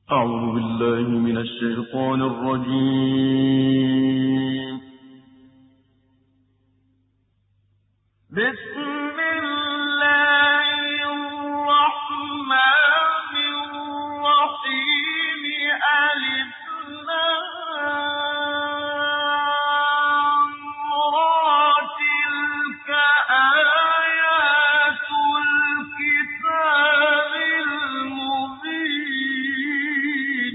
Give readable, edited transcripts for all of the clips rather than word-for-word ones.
أعوذ بالله من الشيطان الرجيم. بسم الله الرحمن الرحيم. ألف لام را تلك آيات الكتاب المبين.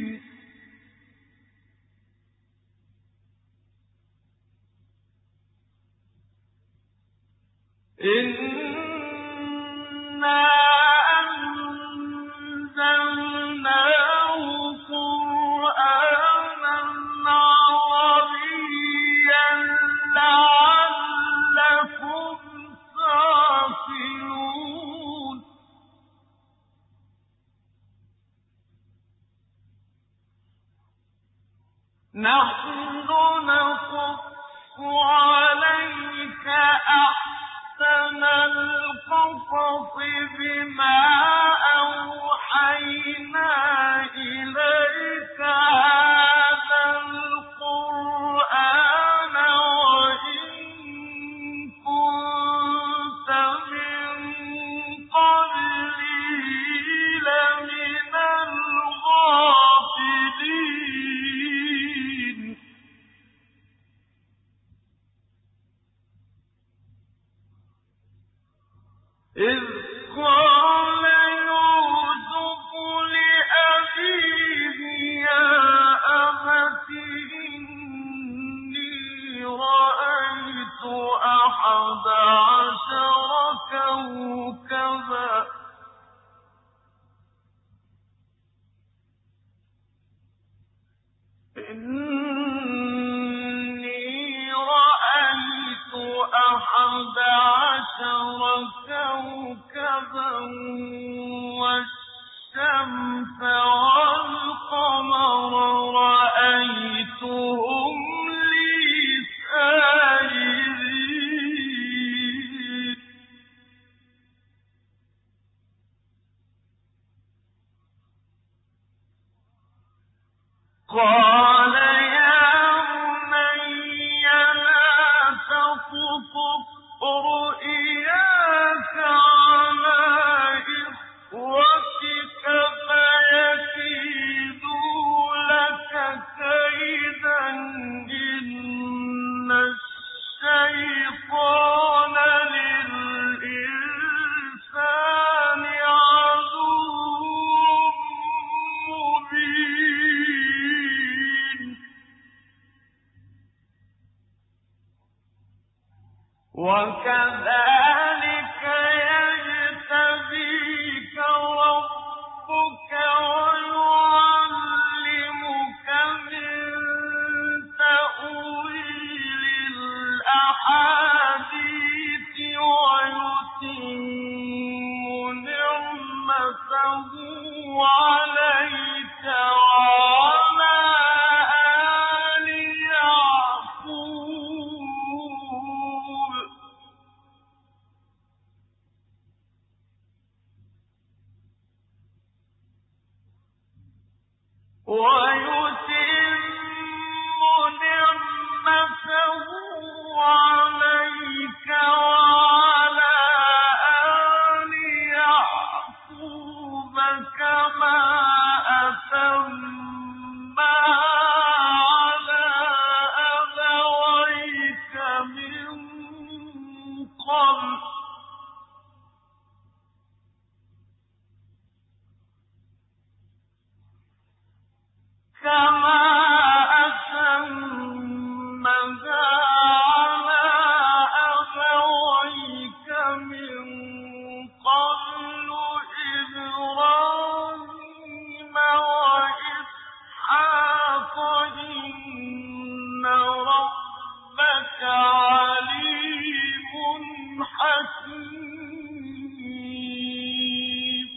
إنا أنزلناه قرآنا عربيا لعلكم تعقلون. نحن نقص عليك أحسن القصص بما أوحينا إليك هذا القرآن وإن كنت من قبله لمن الغافلين. إذ قال يوسف لأبيه يا أبت إني رأيت 11 كوكبا إني رأيت 11 كوكبا والشمس والقمر رأيتهم لي ساجدين. قال يا بني لا تقصص رؤياك على إخوتك فيكيدوا لك كيدا إن الشيطان للإنسان عدو مبين. وكذلك يجتبيك ربك ويعلمك من تأويل الأحاديث ويتم نعمته عليك وعلى آل يعقوب ويتم نعمته عليك وعلى آل يعقوب كما أتمها على أبويك من قبل كما أتمها على أبويك من قبل إبراهيم وإسحاق إن ربك عليم حكيم.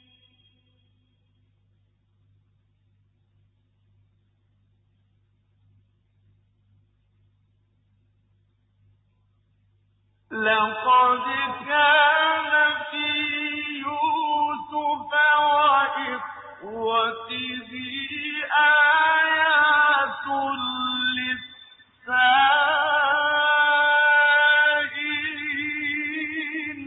لقد كان في يوسف وإخوته صَحْوَتِهِ آيَاتٌ لِّلسَّائِلِينَ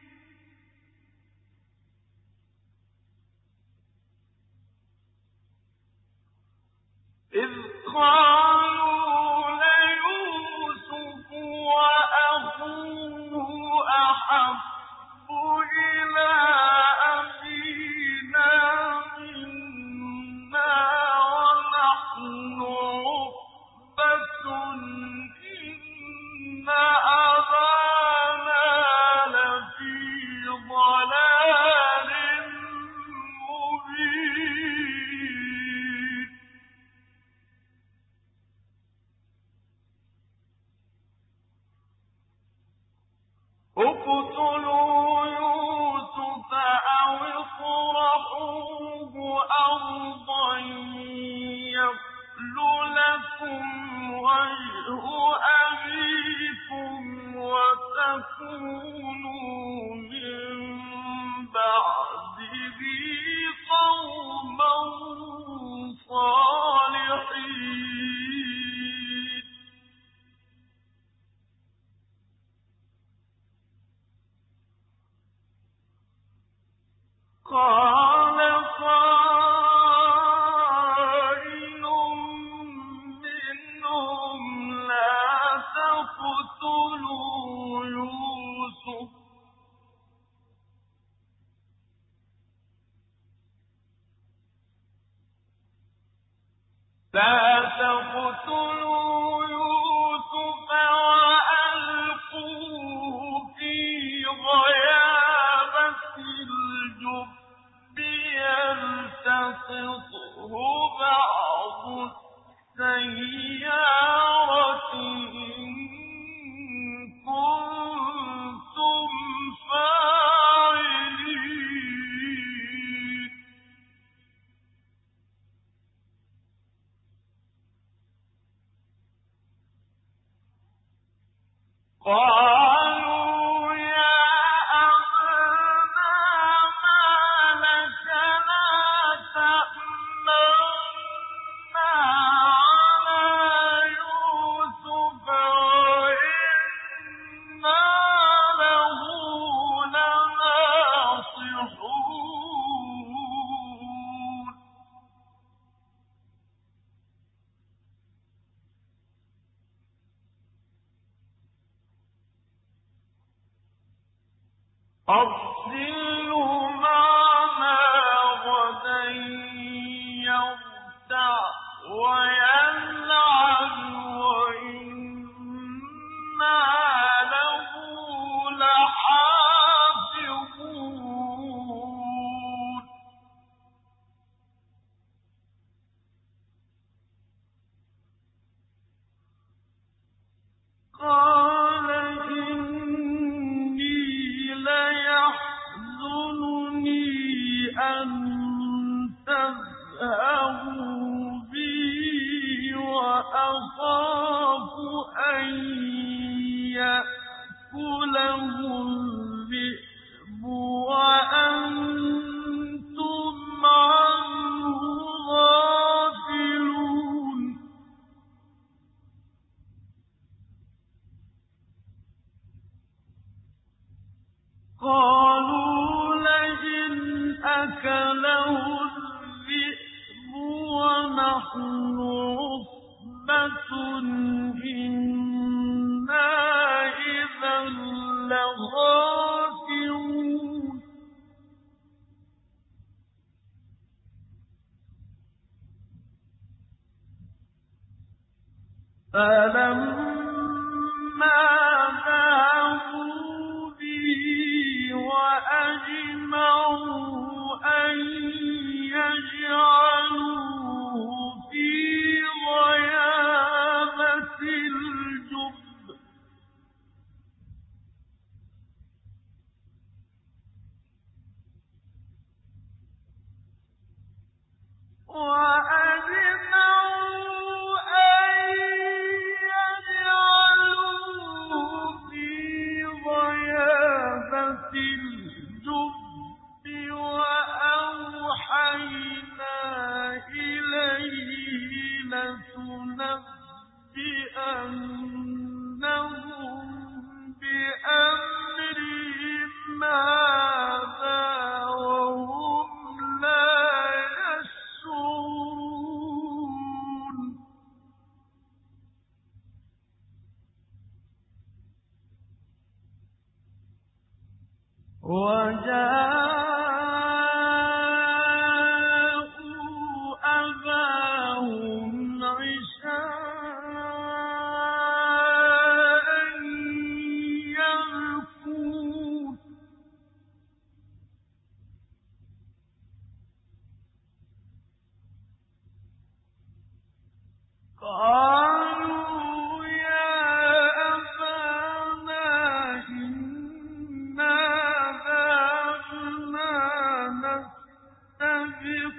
إِذْ قَالُوا لَيُوسُفُ وَأَخُوهُ أَحَبُّ إِلَىٰ أَبِينَا مِنَّا وَنَحْنُ عُصْبَةٌ إِنَّ أَبَانَا لَفِي ضَلَالٍ مُّبِينٍ اقْتُلُوا يُوسُفَ أَوِ اطْرَحُوهُ أَرْضًا يَخْلُ لَكُمْ وَجْهُ أَبِيكُمْ وَتَكُونُوا مِن بَعْدِهِ قَوْمًا صَالِحِينَ قَالَ قَائِلٌ مِّنْهُمْ لَا تَقْتُلُوا يُوسُفَ وَأَلْقُوهُ فِي غَيَابَتِ الْجُبِّ يَلْتَقِطْهُ بَعْضُ السَّيَّارَةِ إِن كُنتُمْ فَاعِلِينَ قَالُوا يَا أَبَانَا مَا لَكَ لَا تَأْمَنَّا عَلَىٰ يُوسُفَ وَإِنَّا لَهُ لَنَاصِحُونَ أَرْسِلْهُ مَعَنَا غَدًا يَرْتَعْ وَيَلْعَبْ وَإِنَّا لَهُ لَحَافِظُونَ قَالَ إِنِّي لَيَحْزُنُنِي أَن تَذْهَبُوا بِهِ وَأَخَافُ أَن يَأْكُلَهُ الذِّئْبُ وَأَنتُمْ عَنْهُ غَافِلُونَ قَالُوا لَئِنْ أَكَلَهُ الذِّئْبُ وَنَحْنُ عُصْبَةٌ إِنَّا إِذًا لَّخَاسِرُونَ فَلَمَّا ذَهَبُوا بِهِ وَأَجْمَعُوا أَن يَجْعَلُوهُ فِي غَيَابَتِ الْجُبِّ وَأَوْحَيْنَا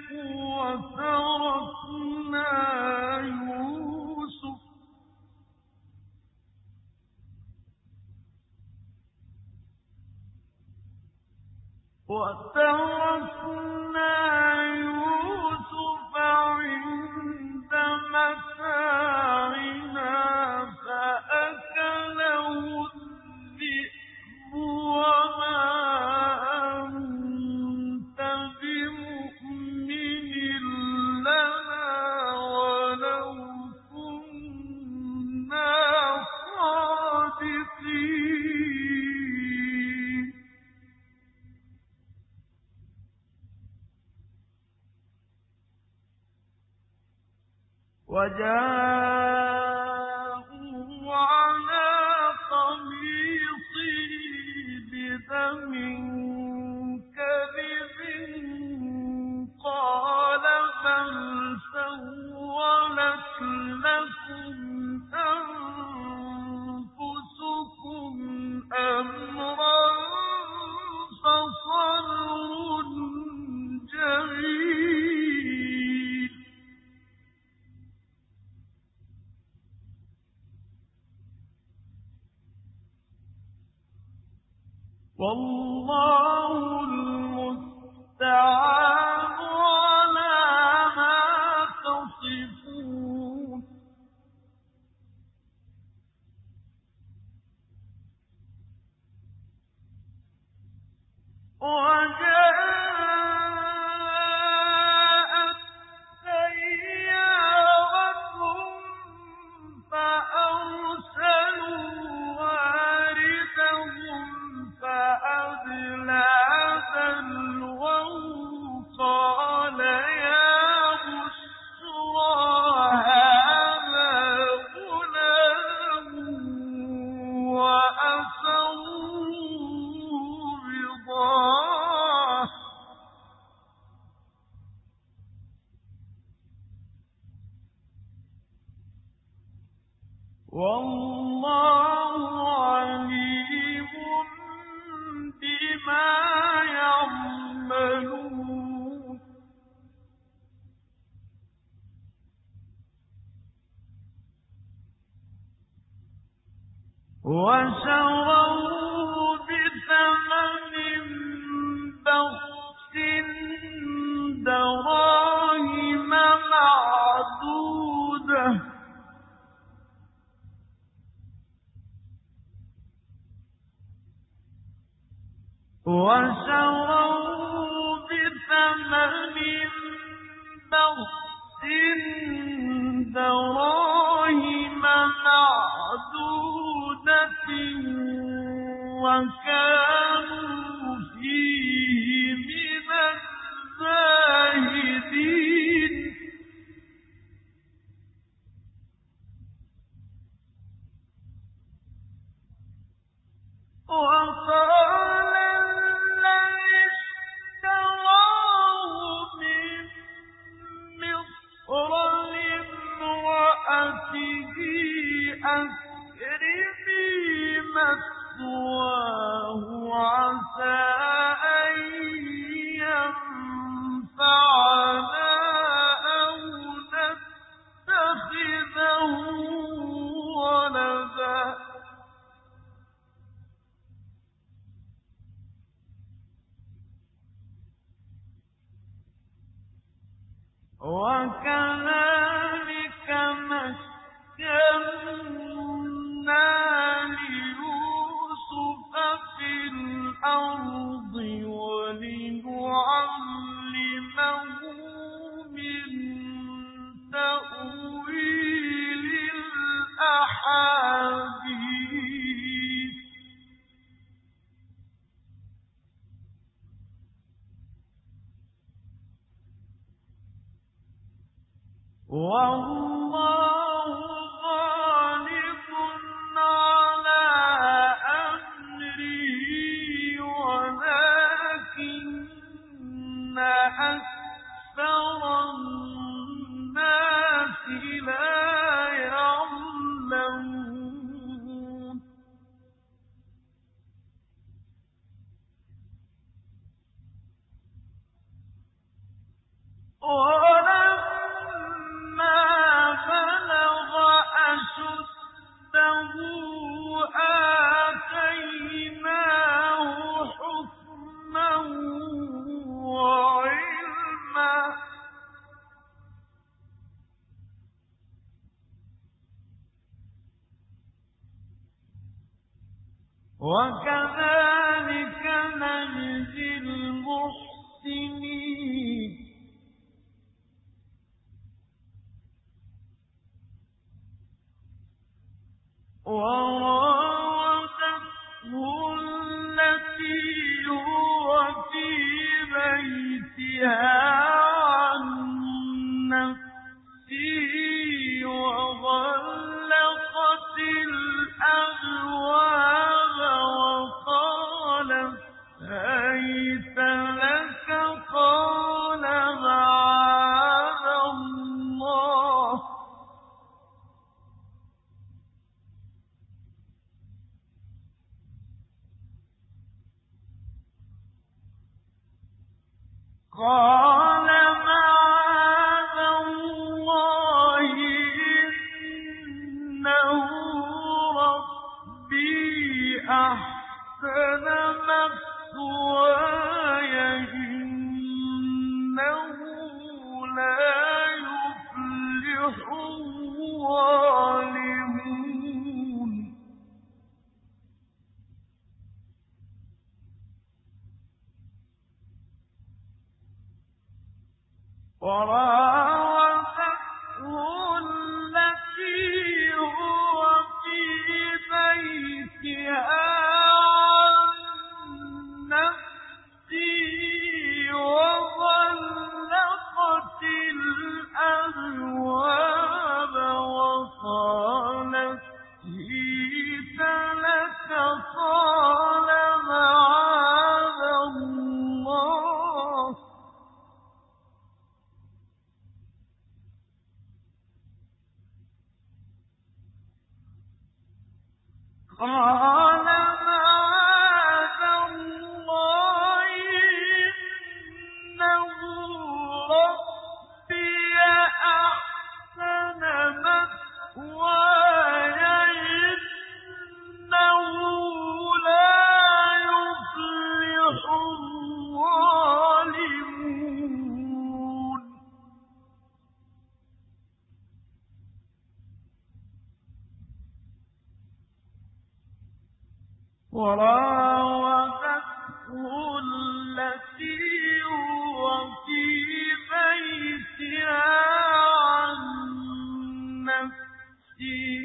وتركنا يوسف عند متاعنا فأكله الذئب وما أنت بمؤمن لنا ولو كنا صادقين وجاءوا على قميصه بدم كذب قال بل سولت لكم أنفسكم أمرا فصبر جميل والله المستعان على ما تصفون وجاءت سيارة فأرسلوا واردهم فأدلى دلوه قال يا بشرى هذا غلام وأسروه بضاعة والله عليم بما يعملون وشروه بثمن بخس دراهم معدودة وكانوا فيه من الزاهدين وقال الذي اشتراه من مصر لامرأته أكرمي مثواه عسى أن ينفعنا أو نتخذه ولدا وكذلك مكنا ليوسف في الأرض ولنعلمه من تأويل الأحاديث والله غالب على أمره ولكن أكثر الناس لا يعلمون وكذلك نجزي المحسنين وراودته التي هو في بيتها عن نفسه وغلقت الأبواب وقالت هيت لك قال معاذ الله قال معاذ الله إنه ربي أحسن مثواي إنه لا يفلح الظالمون وراودته التي هو في بيتها عن نفسه وغلقت الأبواب وقالت هيت لك قال معاذ الله قال معاذ الله إنه ربي أحسن مثواي إنه لا يفلح الظالمون وراودته التي هو في بيتها عن نفسه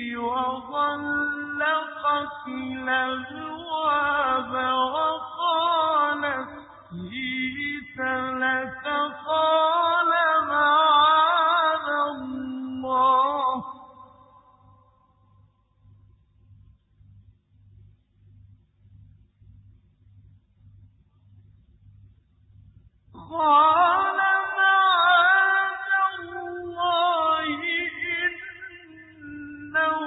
وغلقت الأبواب وقالت هيت لك قال معاذ الله قال معاذ الله إنه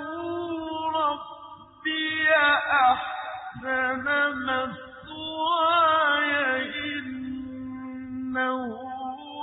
ربي أحسن مثواي إنه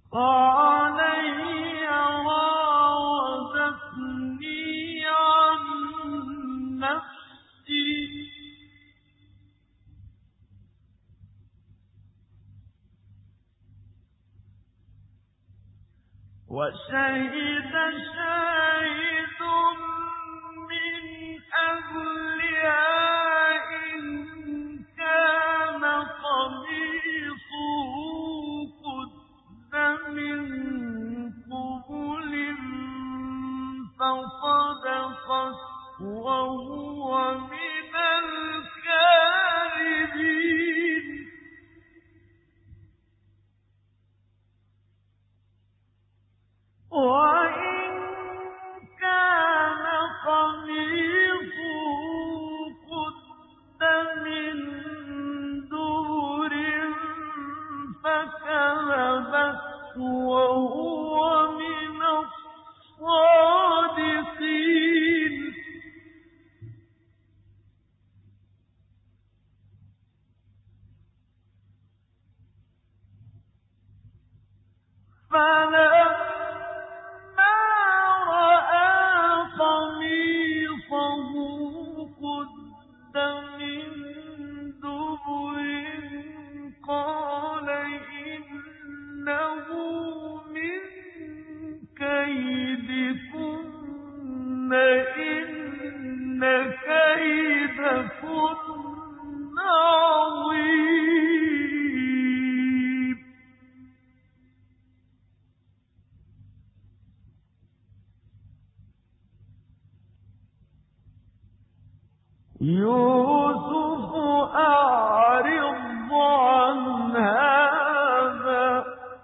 قال هي راودتني عن نفسي وشهد شاهد من أهلها إن كان قميصه قد من قبل فصدقت وهو من الكاذبين وإن كان قميصه قد من دبر فكذبت وهو من الصادقين فلما رأى قميصه قد من دبر قال إنه من كيدكن إن كيدكن عظيم يوسف أعرض عن هذا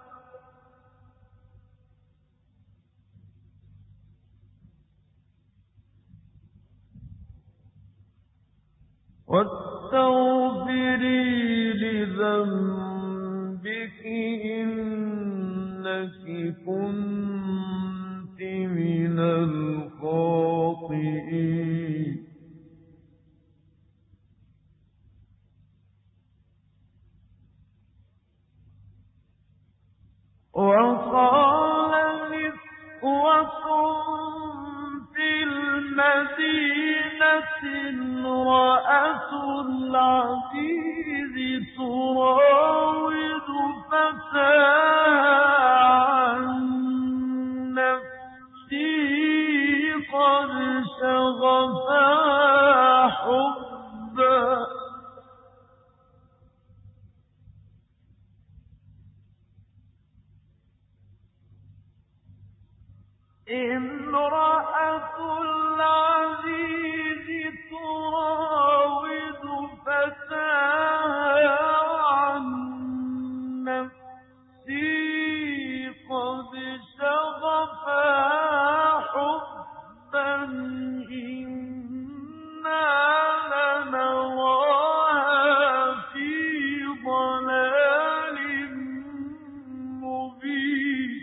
واستغفري لذنبك إنك كنت من الخاطئين وقال نسوة في المدينة امرأة العزيز تراود فتاها عن نفسه قد شغفها حبا امرأة العزيز تراود فتاها عن نفسه قد شغفها حبا إنا لنراها في ضلال مبين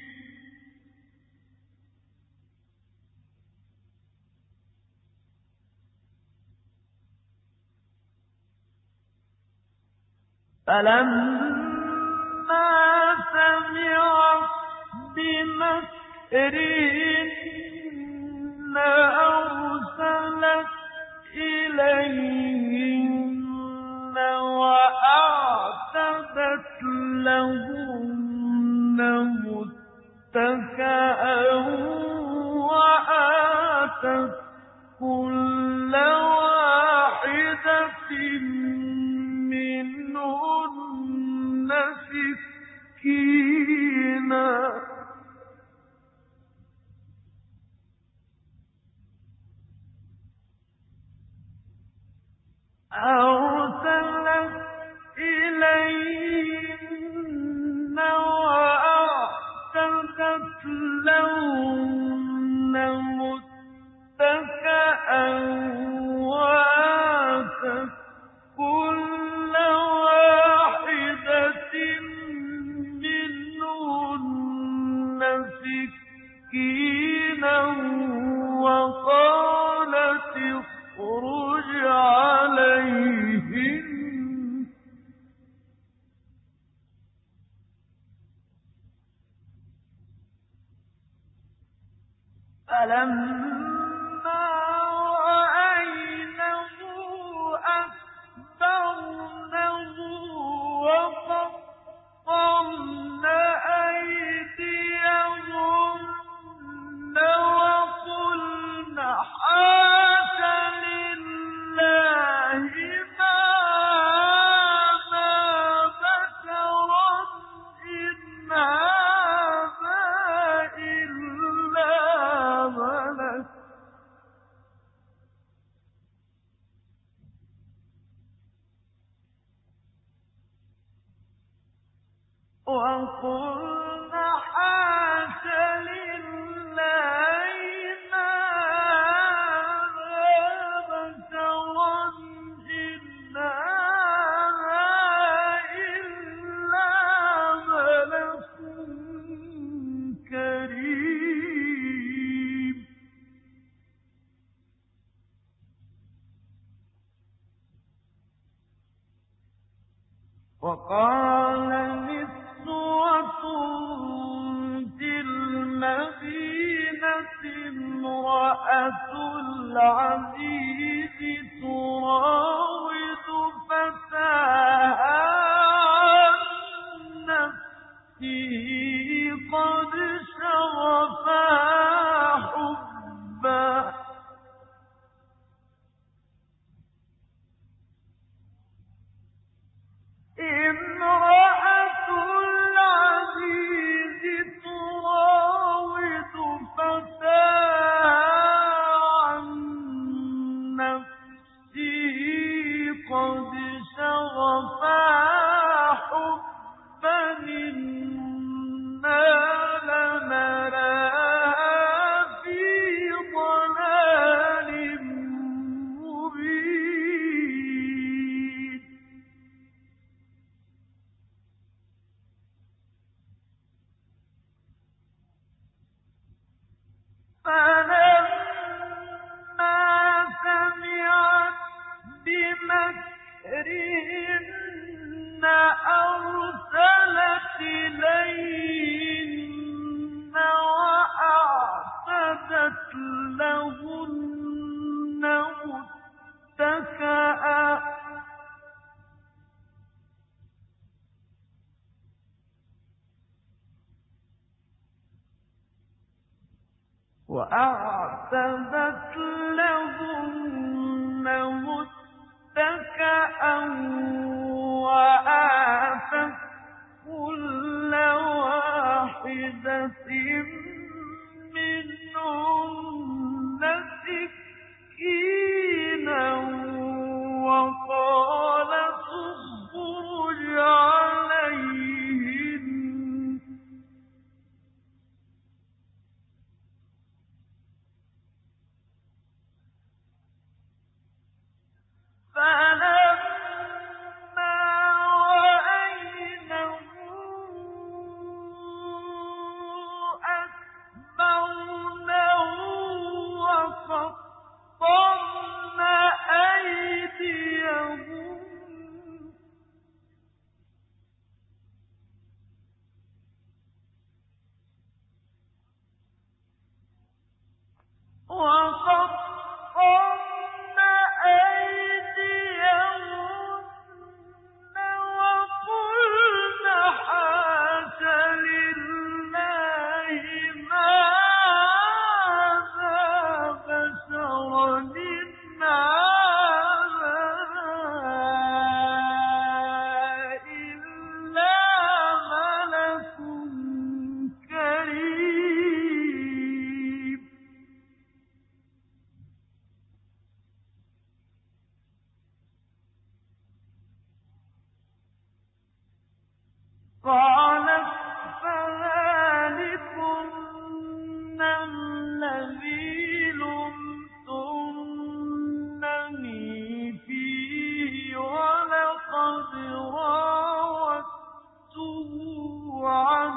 فلما سمعت بمكرهن أرسلت إليهن وأعتدت لهن متكئا وآتت كل واحدة منهن سكينا أرسلت إليهن وأعتدت لهن متكئا فلما رأينه أكبرنه وقطعن أيديهن وقلن حاش لله ما بشرا إن هذا إلا ملك وقلن حاش لله ما بشرا إن هذا إلا ملك كريم وقال نسوة في المدينة امرأة العزيز تراود فتاها عن نفسه قد شغفها حبا امرأة العزيز تراود فتاها عن نفسه قد شغفها حبا إنا لنراها في ضلال مبين فلما سمعت بمكرهن أرسلت إليهن وأعتدت لهن متكئا وآتت كل واحدة منهن سكينا وقالت اخرج عليهن فلما رأينه أكبرنه وقطعن أيديهن وقلن حاش لله ما هذا بشرا إن هذا إلا ملك كريم قالت فذلكن الذي لمتنني فيه ولقد راودته عن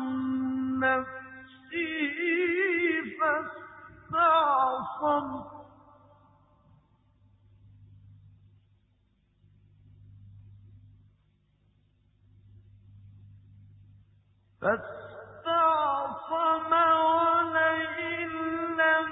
نفسه فاستعصم ولئن لم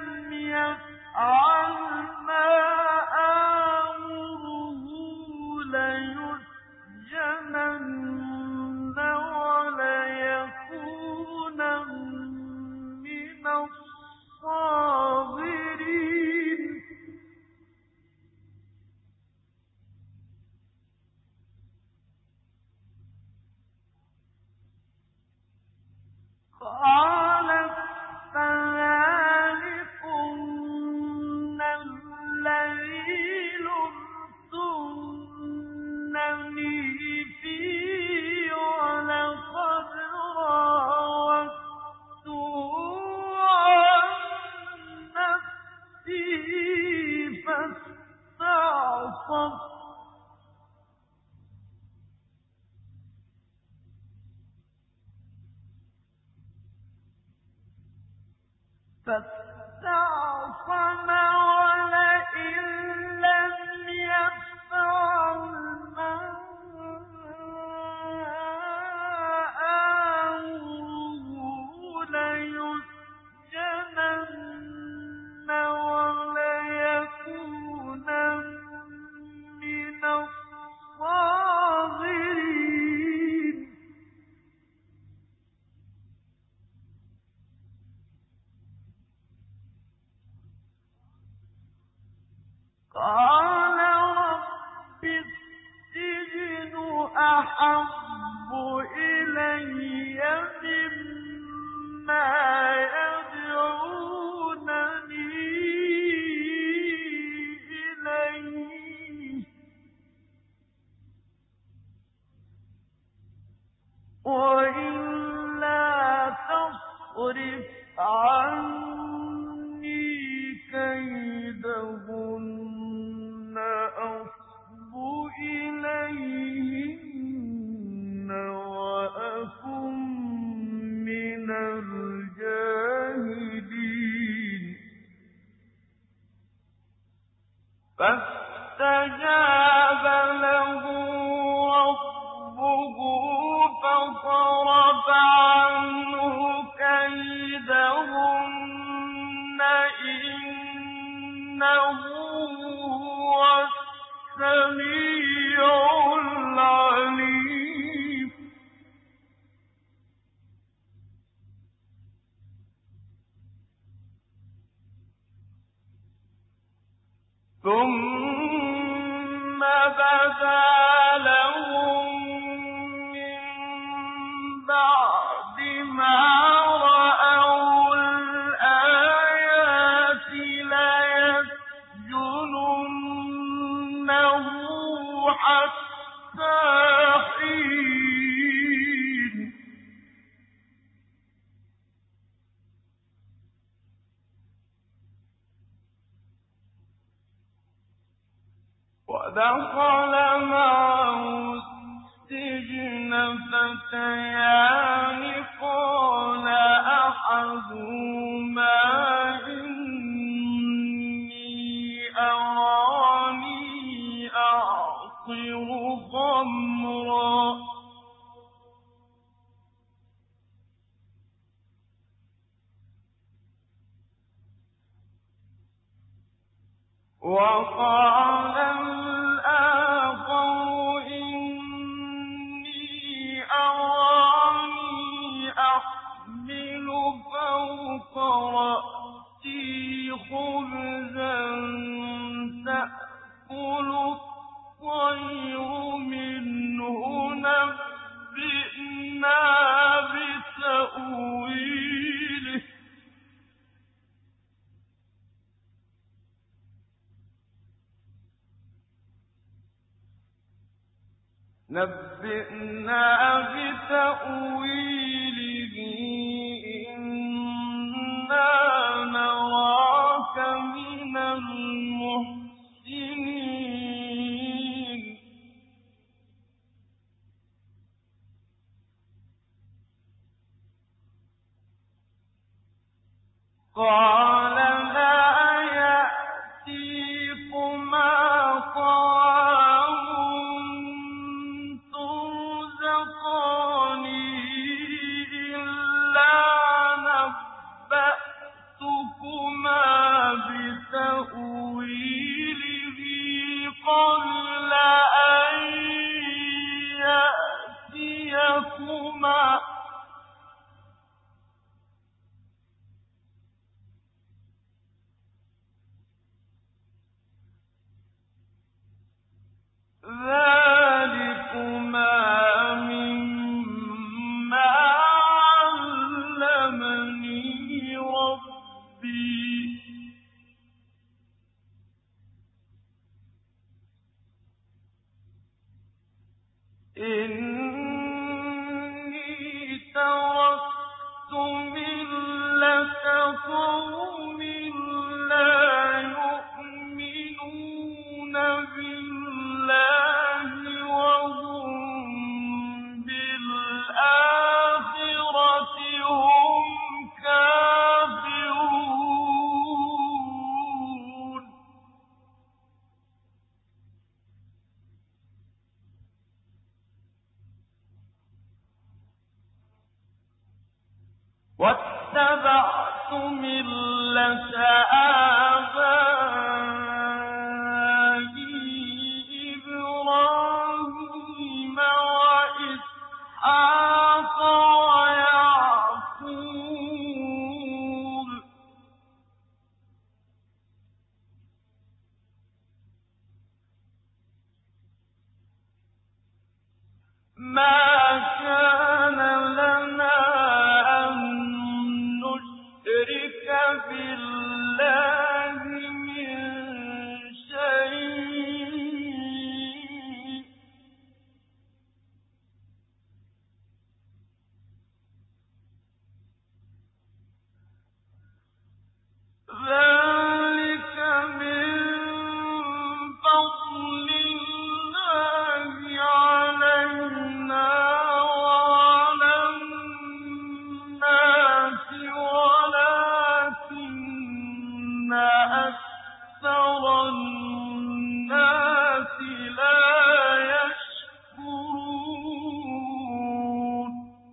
فاستعصم ولئن لم يفعل ما آمره ليسجنن وليكونن من الصاغرين. قال رب السجن أحب إلي مما يدعونني إليه وإلا تصرف عني كيدهن أصب إليهن وأكن من الجاهلين. فاستجاب له ربه فصرف عنه كيدهن إنه هو السميع العليم. ثم بدا لهم من بعد ما رأوا الآيات ليسجننه حتى حين. ودخل معه السجن فتيان قال أحدهما إني أراني أعصر خمرا وقال الآخر إني أراني أحمل فوق رأسي خبزا تأكل الطير منه نبئنا بتأويله إنا نراك من المحسنين. قال لا يأتيكما طعام ترزقانه إلا نبأتكما بتأويله قبل أن يأتيكما ذلكما مما علمني ربي إني تركت ملة قوم لا يؤمنون بالله وهم بالآخرة هم كافرون. واتبعت ملة آبائي إبراهيم وإسحاق ويعقوب ما كان لنا أن نشرك بالله من شيء ذلك من فضل الله علينا وعلى الناس ولكن أكثر الناس لا يشكرون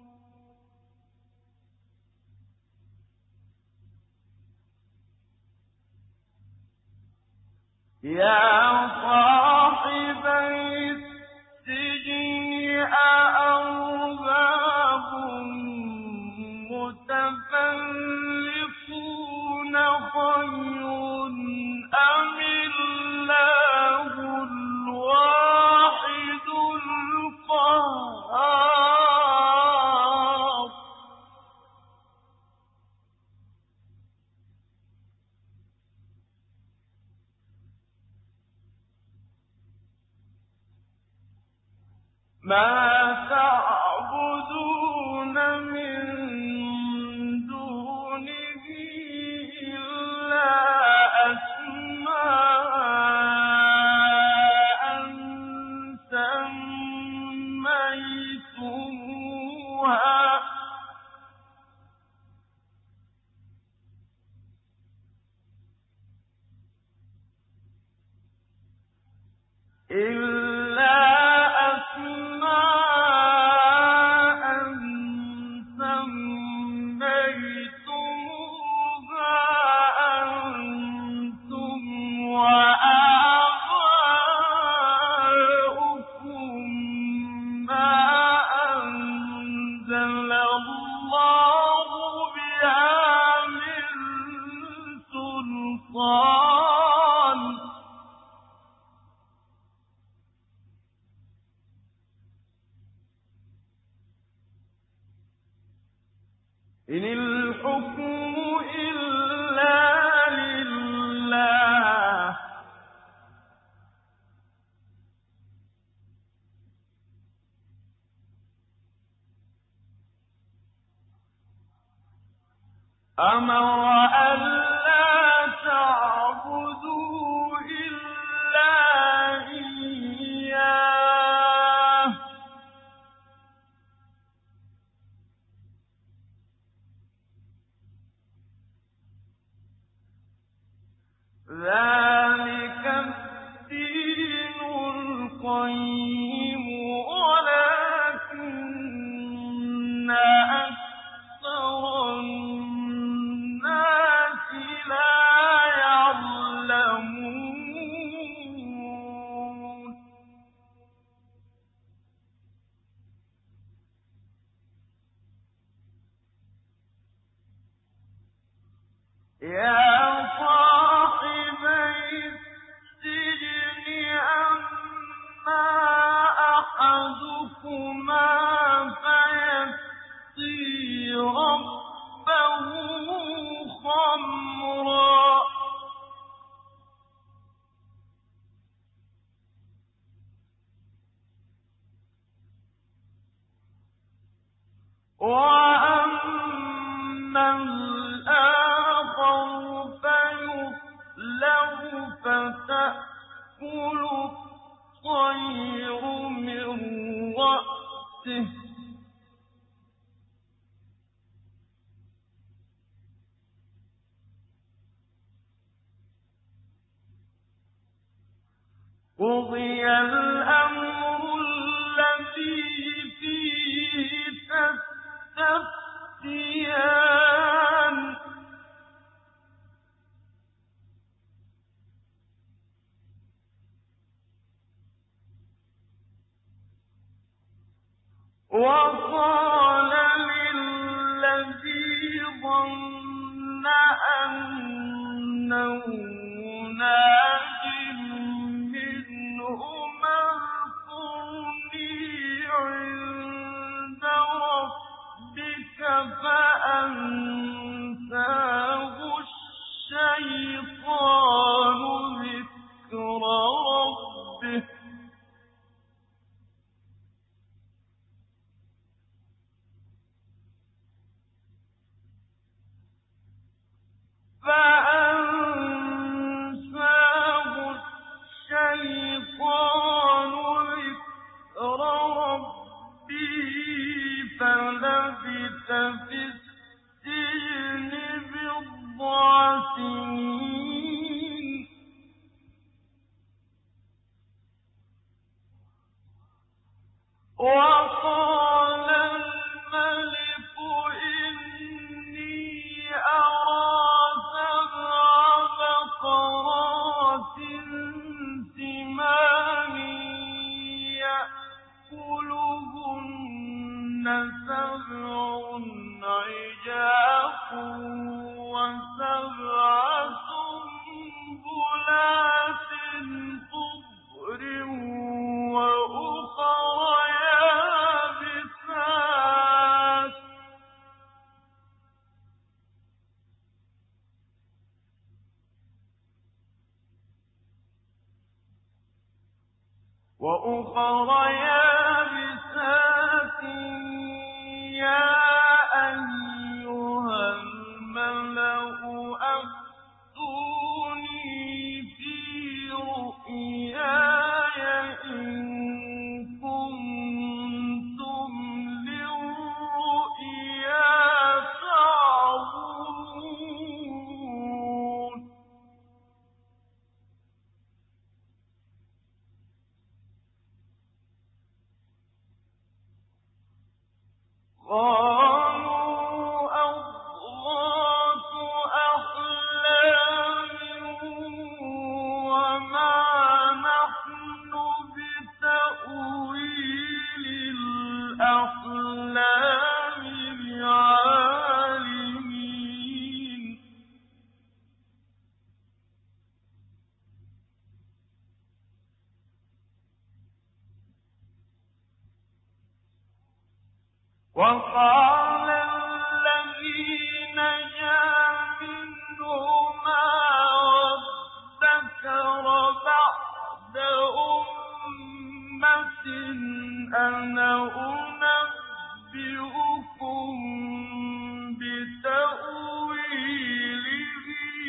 يا صاحبي السجن أأرباب متفرقون خير أم الله الواحد القهار ما تعبدون من دونه إلا أسماء سميتموها أنتم وآباؤكم ما أنزل الله بها من سلطان إن الحكم إلا لله أمر ألا تعبدوا إلا إياه ذلك الدين القيم ولكن أكثر الناس لا يعلمون يا صاحبي السجن أما أحدكما فيسقي ربه خمرا وأما الآخر فيصلب فتأكل الطير من رأسه قضي الأمر الذي فيه تستفتيان وقال للذي ظن أنه ناج منهما اذكرني عند ربك فأنساه الشيطان ذكر ربه فلبث في السجن بضع سنين وقال الملك إني أرى سبع بقرات سمان يأكلهن سبع عجاف وسبع سنبلات خضر وأخر يابسات يا أيها الملأ أفتوني في رؤياي إن كنتم للرؤيا تعبرون قالوا أضغاث أحلام وما نحن بتأويل الأحلام بعالمين وقال الذي نجا منهما وادكر بعد أمة أنا أنبئكم بتأويله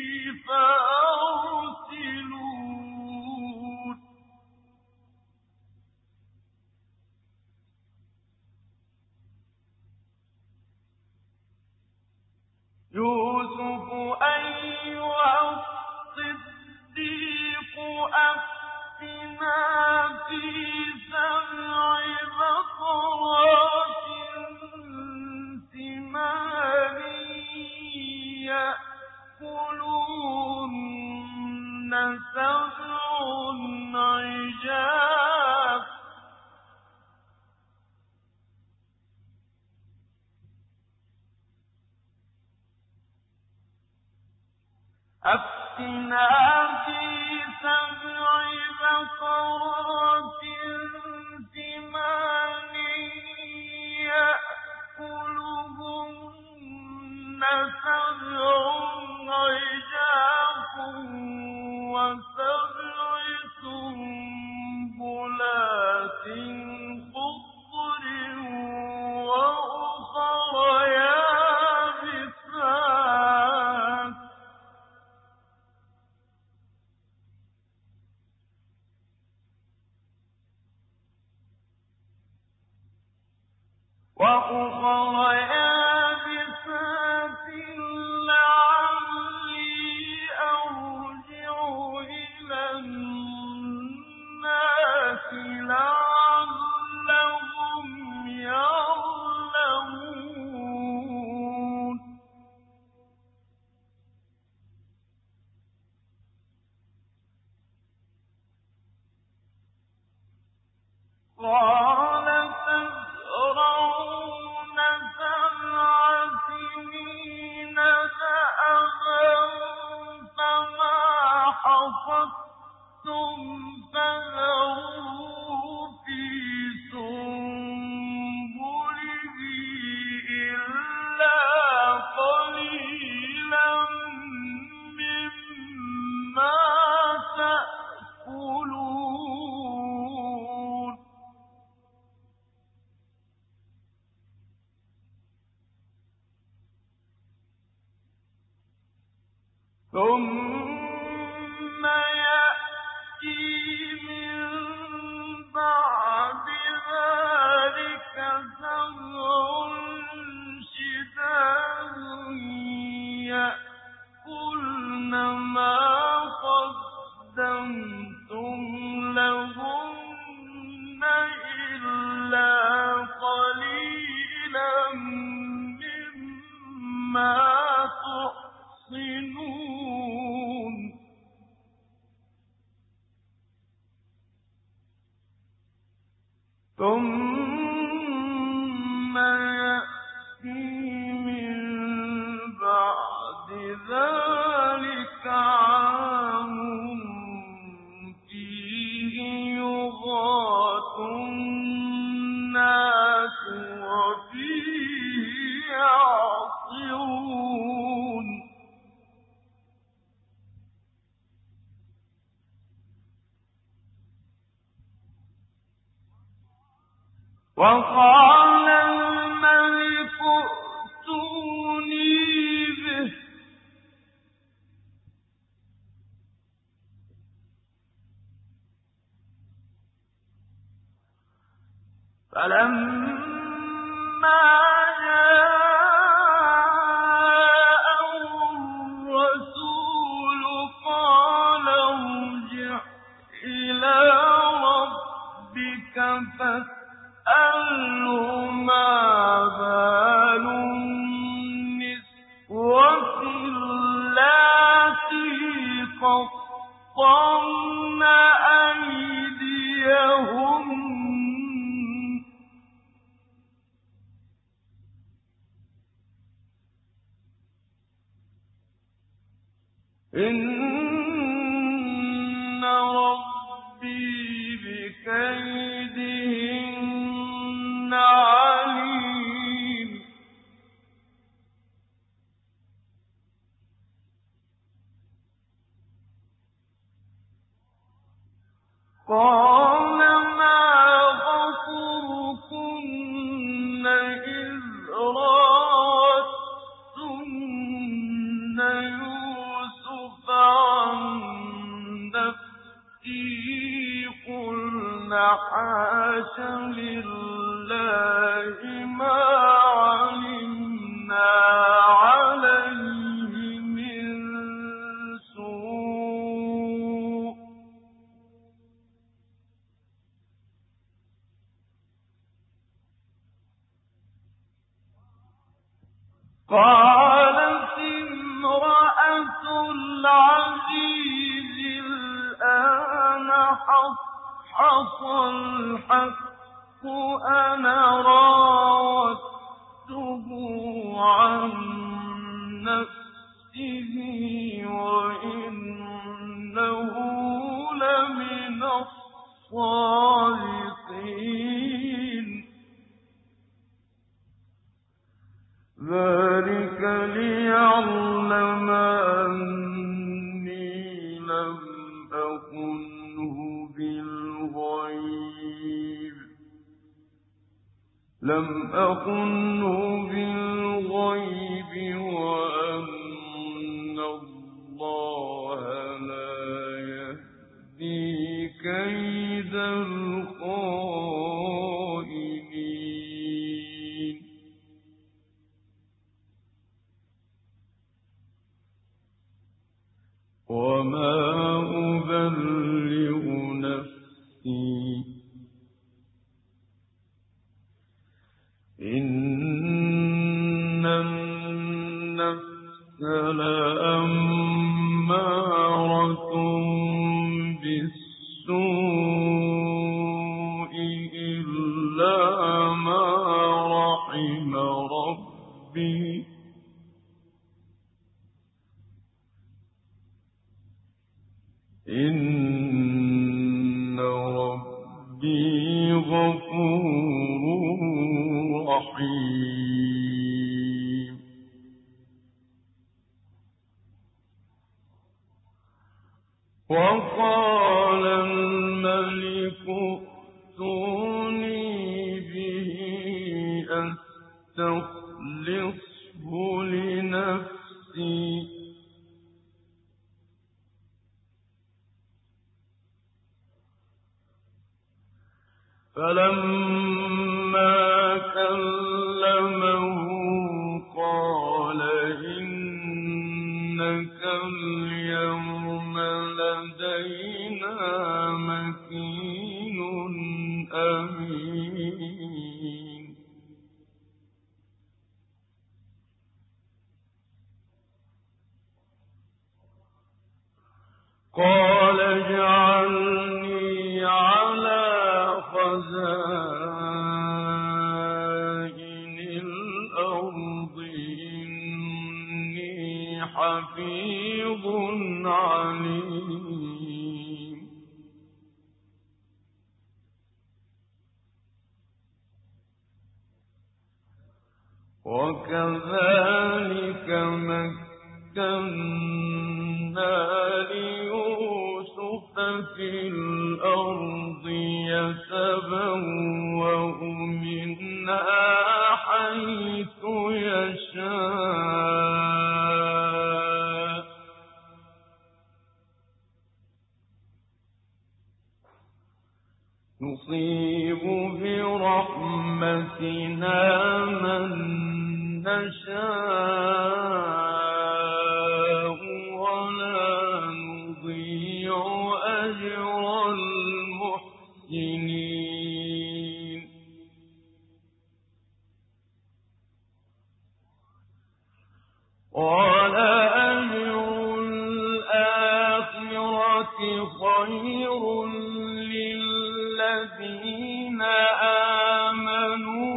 فأرسلون يوسف أيها الصديق أفتنا في سبع بقرات سمان يأكلهن سبع عجاف أفتنا في سبع بقرات سمان يأكلهن سبع عجاف وسبع سنبلات خضر وأخر يابسات لعلي أرجع إلى الناس لعلهم يعلمون قال تزرعون ثم يأتي من بعد ذلك سبع شداد يأكلن ما قدمتم لهن إلا قليلا مما تحصنون ثم يأتي من بعد ذلك عام فيه يغاث الناس وفيه يعصرون وقال الملك ائتوني به فلما جاءه الرسول قال ارجع إلى ربك فاسأله ما بال النسوة اللاتي قطعن أيديهن إن ربي بكيدهن عليم قال ما خطبكن إذ راوتن يوسف عن نفسه قلن حاش لله ما علمنا عليه من سوء قالت امرأة العزيز الآن حصحص الحق أنا راودته عن نفسه وإنه لمن الصادقين ذلك ليعلم أني لم أخنه بالغيب وأن الله لا يهدي كيد الخائنين وما أبرئ نفسي إن النفس لأمارة بالسوء إلا ما رحم ربي إن ربي غفور رحيم وقال الملك ائتوني به أستخلصه لنفسي فلما كلمه قال إنك اليوم لدينا مكين أمين. قال اجعلني على خزائن الأرض إني حفيظ عليم. وكذلك مكنا ليوسف في الأرض يتبوأ منها حيث يشاء نصيب برحمتنا من نشاء ولا نضيع أجر المحسنين. قال أجر الآخرة خير للذين آمنوا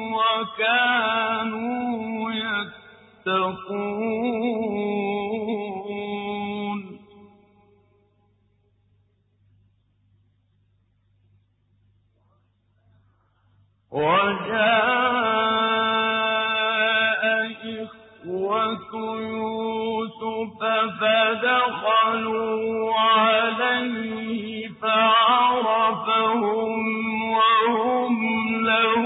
وكانوا يتقون. وجاء إخوة يوسف فدخلوا عليه فعرفهم وهم له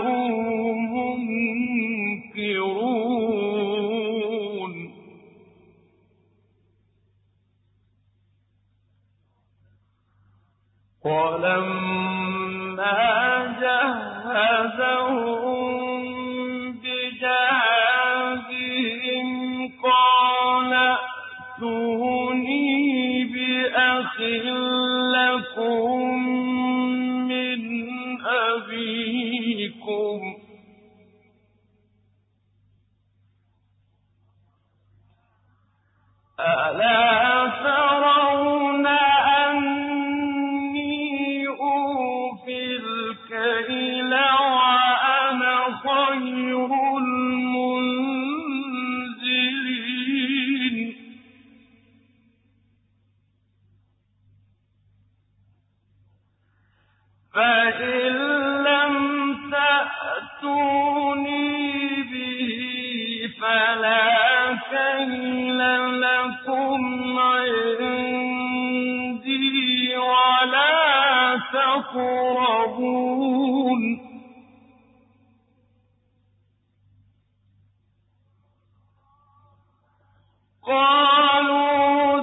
منكرون. ولما جهزهم بجهازهم قال ائتوني بأخ لكم من أبيكم ألا ترون أني أوفي الكيل وأنا خير المنزلين. فإن لم تأتوني به فلا كيل لكم عندي ولا تقربون. قالوا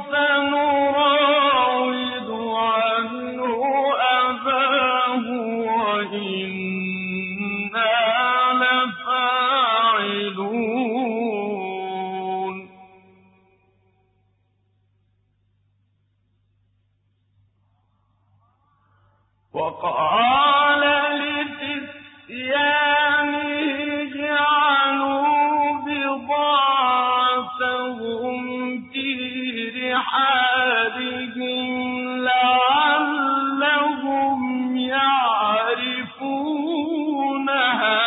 سنراود عنه أباه وإنا لفاعلون. وقال لفتيانه اجعلوا بضاعتهم في رحالهم لعلهم يعرفونها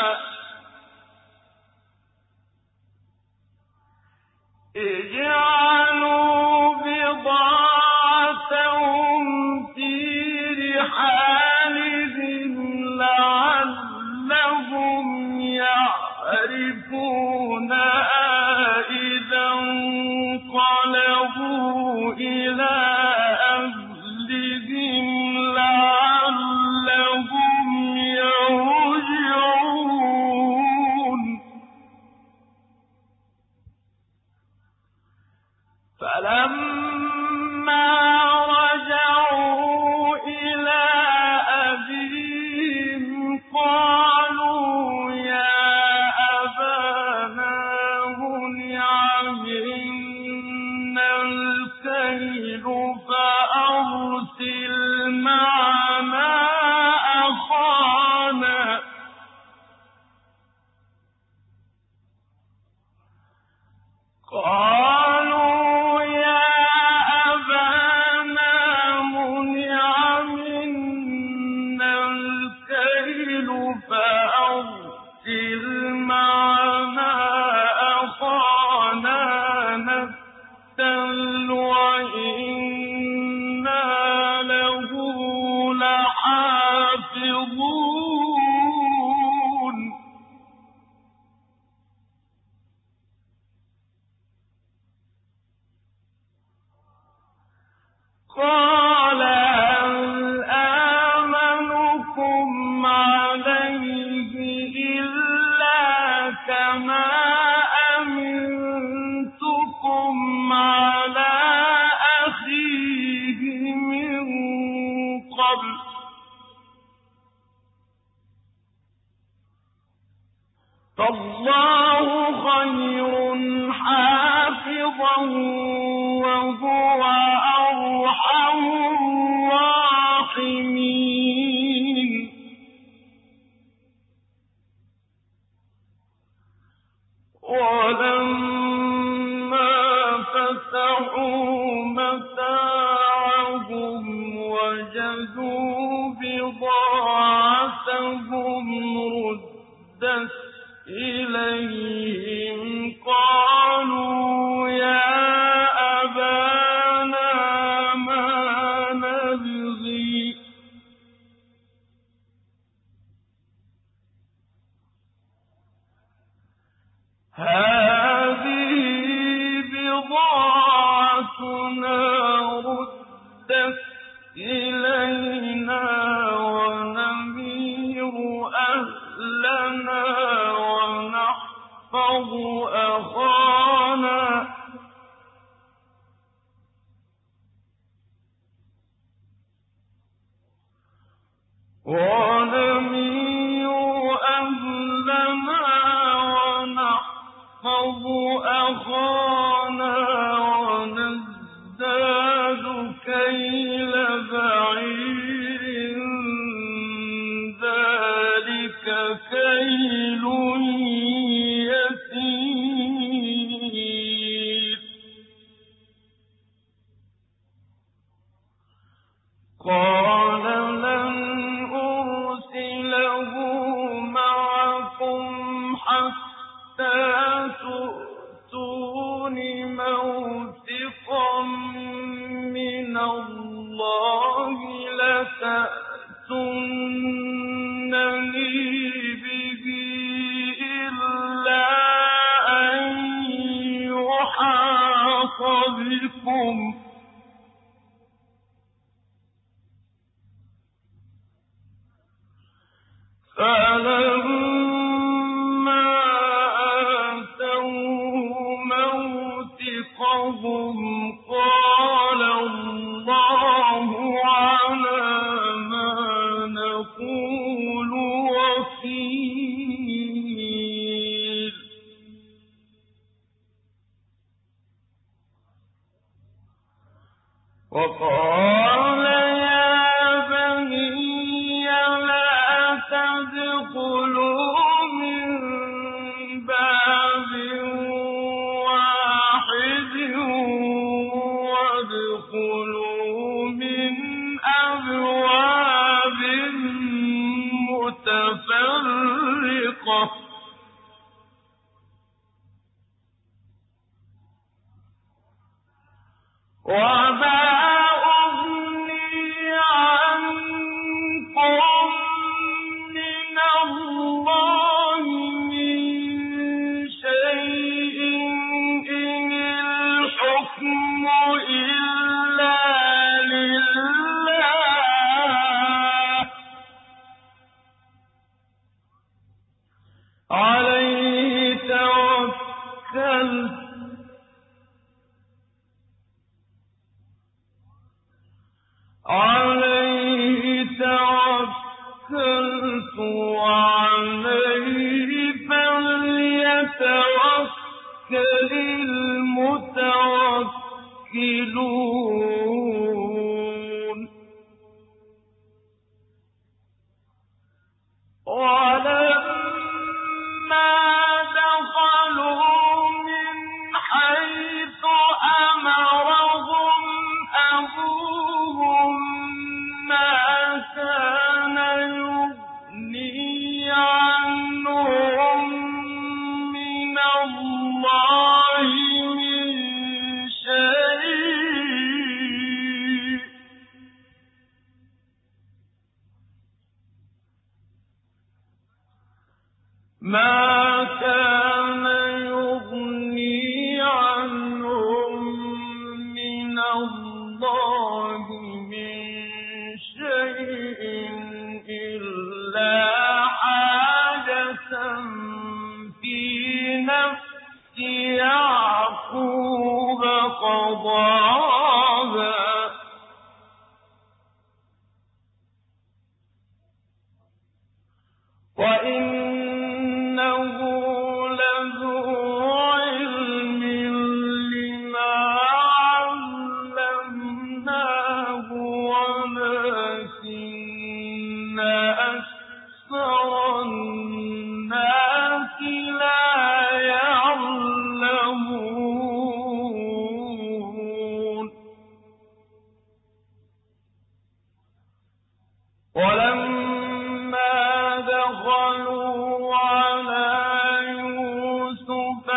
إذا انقلبوا إلى أهلهم لعلهم يرجعون. فلما رجعوا إلى أبيهم قالوا قالوا يا أبانا منع منا الكيل فأرسل معنا أخانا نكتل وإنا له لحافظون قال هل آمنكم عليه إلا كما أمنتكم على أخيه من قبل فالله خير حافظا وهو أرحم الراحمين ولما فتحوا متاعهم وجدوا بضاعتهم ردت إليهم قالوا يا أبانا ما نبغي هذه بضاعتنا ردت إلينا ونمير أهلنا ونحفظ أخانا ونزداد كيل بعير ذلك كيل يسير قال لن أرسله معكم حتى تؤتون موثقا من الله لتأتونني به إلا أن يحاط بكم فلما آتوه موثقهم قال الله على ما نقول وكيل وقال يا بني لا تدخلوا من باب واحد وادخلوا من أبواب متفرقة وما أغني عنكم من الله من شيء إن الحكم إلا لله عليه توكلت وعليه فليتوكل المتوكلون ولما دخلوا من حيث ما كان يغني عنهم من الله من شيء إلا حاجة في نفس يعقوب قضاها وإنه لذو علم لما علمناه ولكن أكثر الناس لا يعلمون ولما دخلوا على يوسف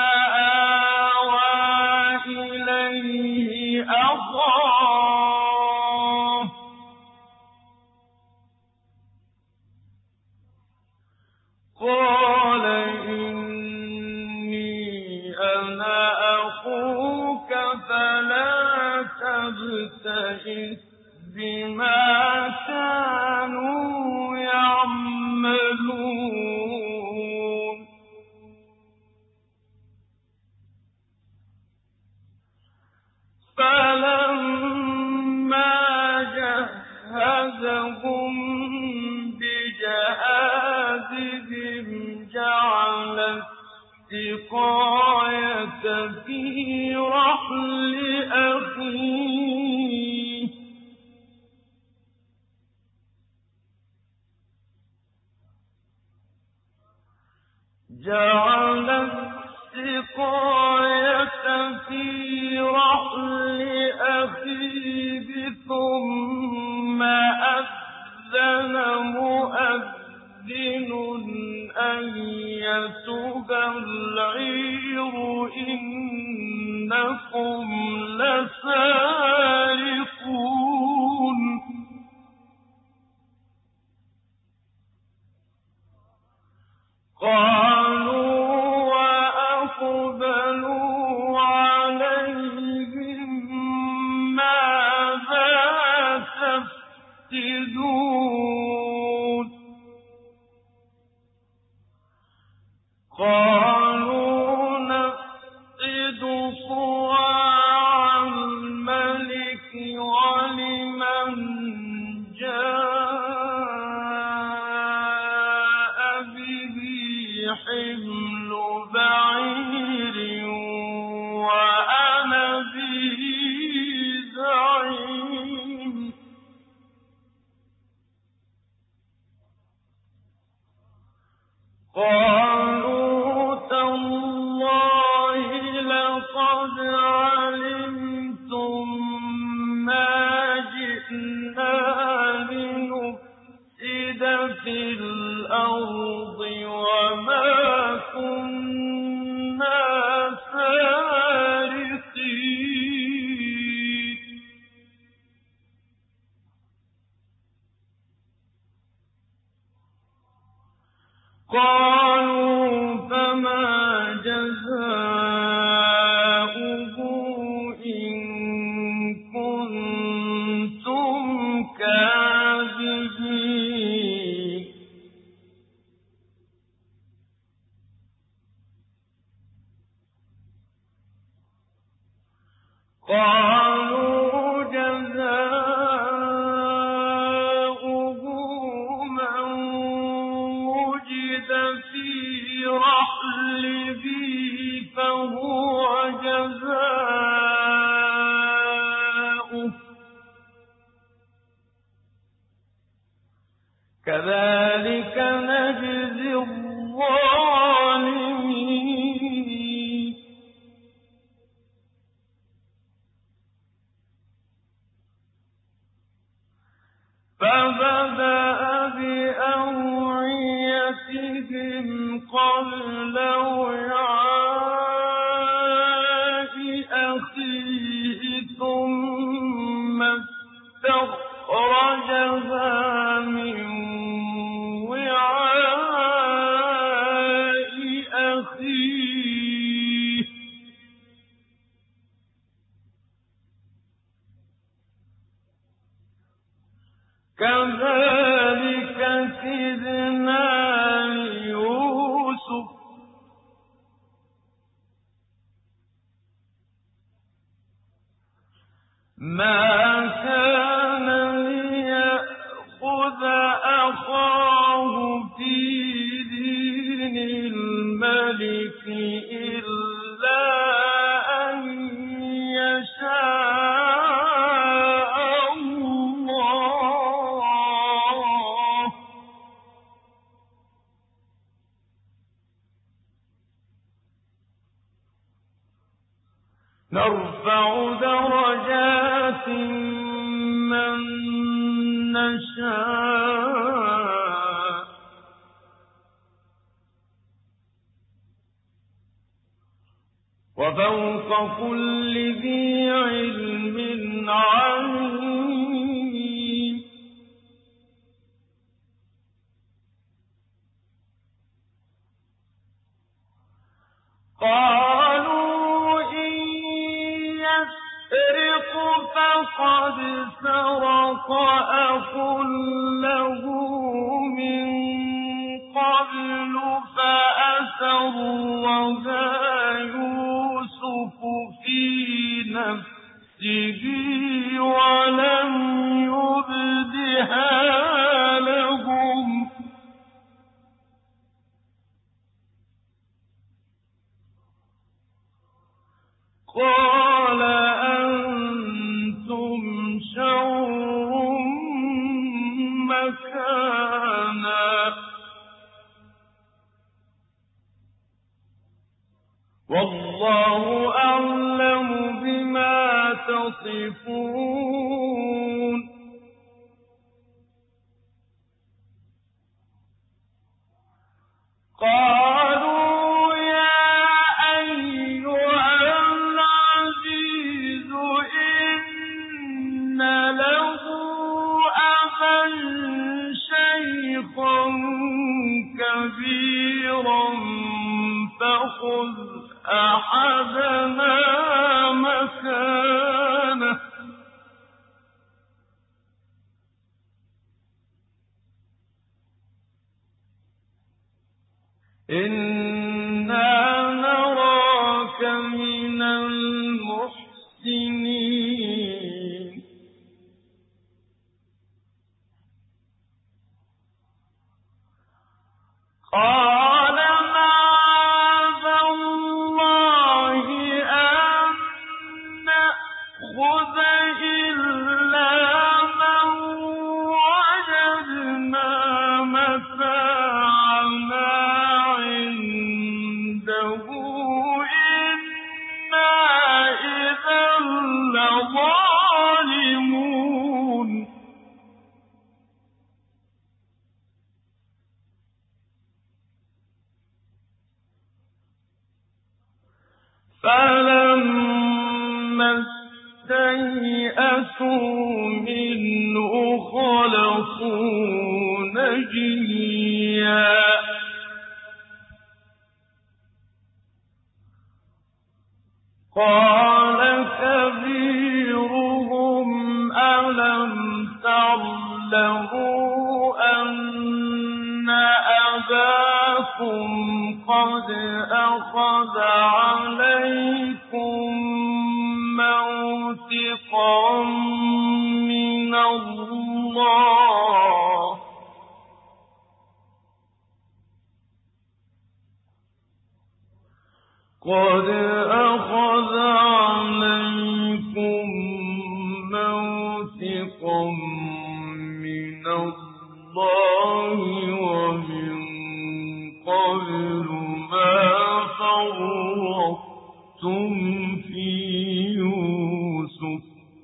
آوى إليه أخاه قال إني أنا أخوك فلا تبتئس بما كانوا يعملون فلما جهزهم بجهازهم جعل السقاية في رحل أخيه ثم أذن مؤذن أيتها العير إنكم لسارقون قالوا وأقبلوا عليهم ماذا تفقدون قالوا نفقد صواع الملك ولمن جاء به حمل بعير وأنا به زعيم قالوا تالله لقد علمتم ما جئنا لنفسد في الأرض وما كنا سارقين قالوا فما جزاؤه إن كنتم كاذبين قالوا جزاؤه من وجد في رحله فهو جزاؤه كذلك نجزي الظالمين فبدأ بأوعيتهم قبل وعاء أخيه ثم استخرجها من وعاء ما كان ليأخذ أخاه في دين الملك إلا أن يشاء الله. نرفع درجات من نشاء وفوق كل ذي علم عليم. قالوا إن يسرق فقد سرق أخ له من قبل فأسرها يوسف في نفسه ولم يبدها لهم. قال أنتم شر مكانا والله أعلم بما تصفون. قالوا يا أيها العزيز إن له أبا شيخا كبيرا فخذ أحدنا مكانه إنا نراك من المحسنين. قال معاذ الله أن نأخذ إلا من وجدنا متاعنا عنده إنا إذا لظالمون. فلما استيئسوا منه خلصوا نجيا قال كبيرهم ألم تعلموا أن أباكم قد أخذ عليكم موثقا من الله قد أخذ عليكم موثقا من الله ومن قبل ما فرطتم في يوسف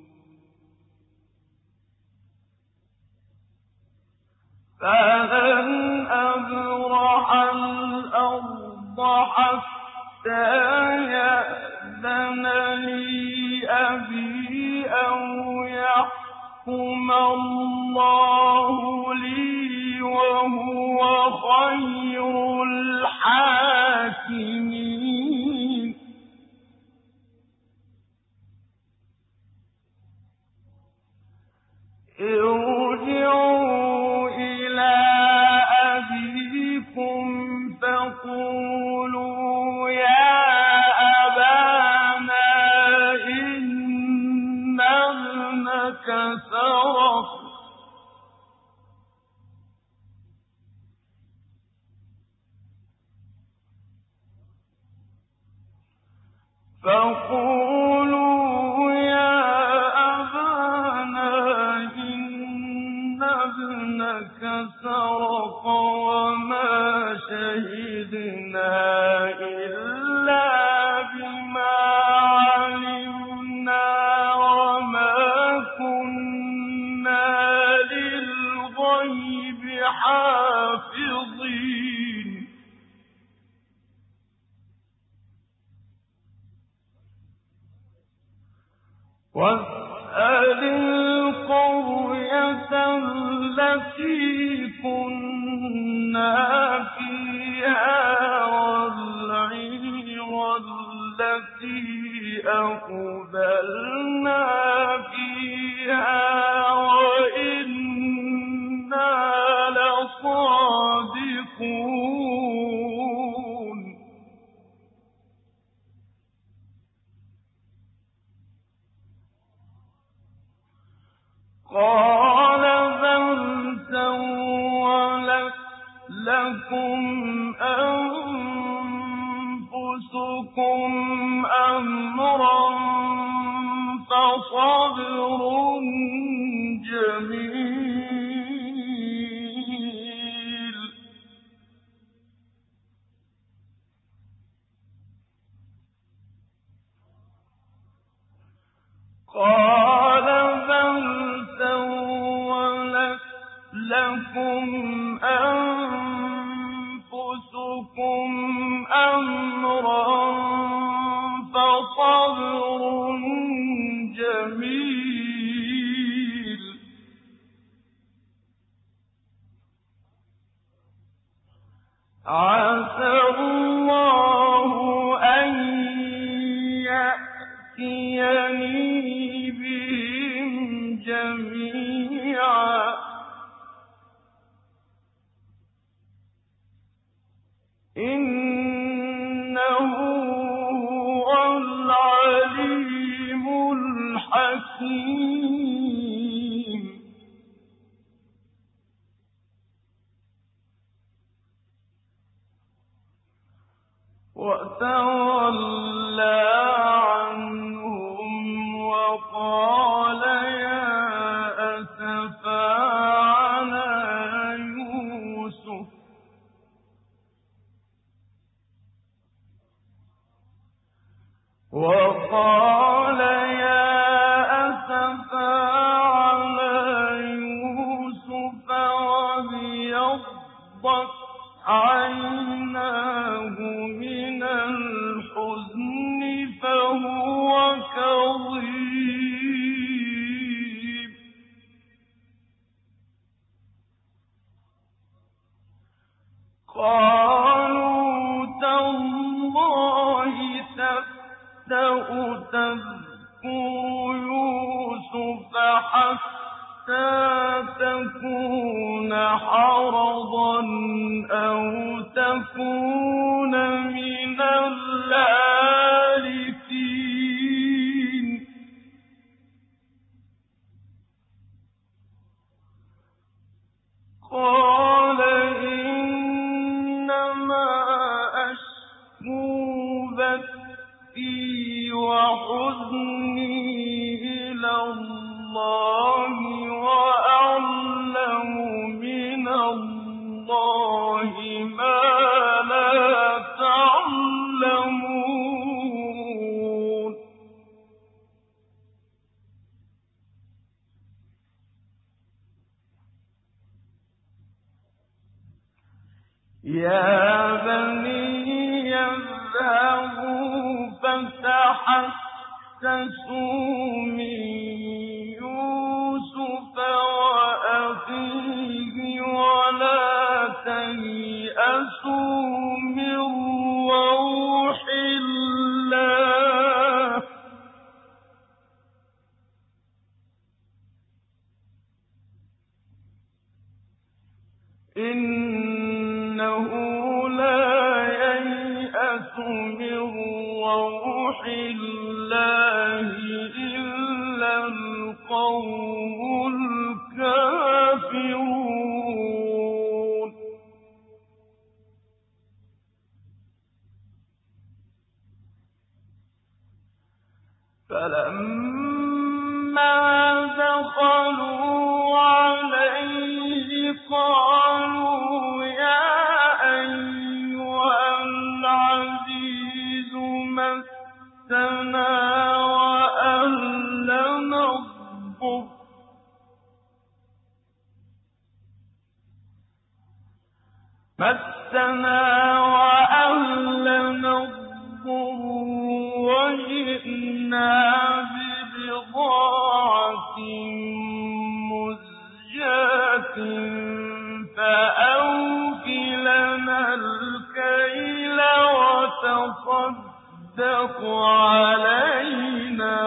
فلن أبرح الأرض حتى يأذن لي أبي أو يحكم الله لي وهو خير الحاكمين. ارجعوا إلى أبيكم فقولوا يا أبانا إن ابنك فقولوا يا أبانا إن ابنك سرق وما شهدنا إلا بما علمنا وما كنا للغيب حافظين واسأل القرية التي كنا فيها والعير التي أقبلنا فيها وإنا لصادقون قال بل سولت لكم أنفسكم أمرا فصبر جميل قال بل سولت لكم أنفسكم أمرا فصبر جميل عسى الله أن يأتيني بهم جميعا إنه هو العليم الحكيم وتولى عنهم وقال يا أسفا على يوسف وقال يا أسفا على يوسف وابيضت عيناه من الحزن فهو كظيم قالوا تالله تفتأ تذكر يوسف حتى تكون حرضا أو تكون من الهالكين قال إنما أشكو بثي وحزني إلى الله وأعلم من الله ما لا تعلمون يا بني اذهبوا فتحسسوا من يوسف وأخيه ولا تيأسوا من روح الله إنه لا ييأس من روح الله إلا القوم الكافرون فلما دخلوا عليه قالوا يا أيها العزيز مسنا وأهلنا الضر وجئنا ببضاعة مزجاة فأوف لنا الكيل وتصدق علينا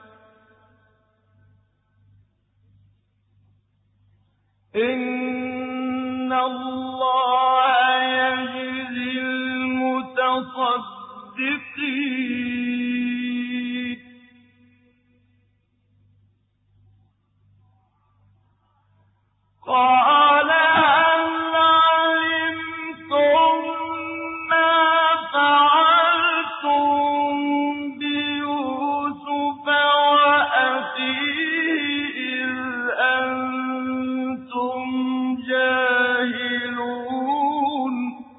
إن الله يجزي المتصدقين قال هل علمتم ما فعلتم بيوسف وأخيه إذ أنتم جاهلون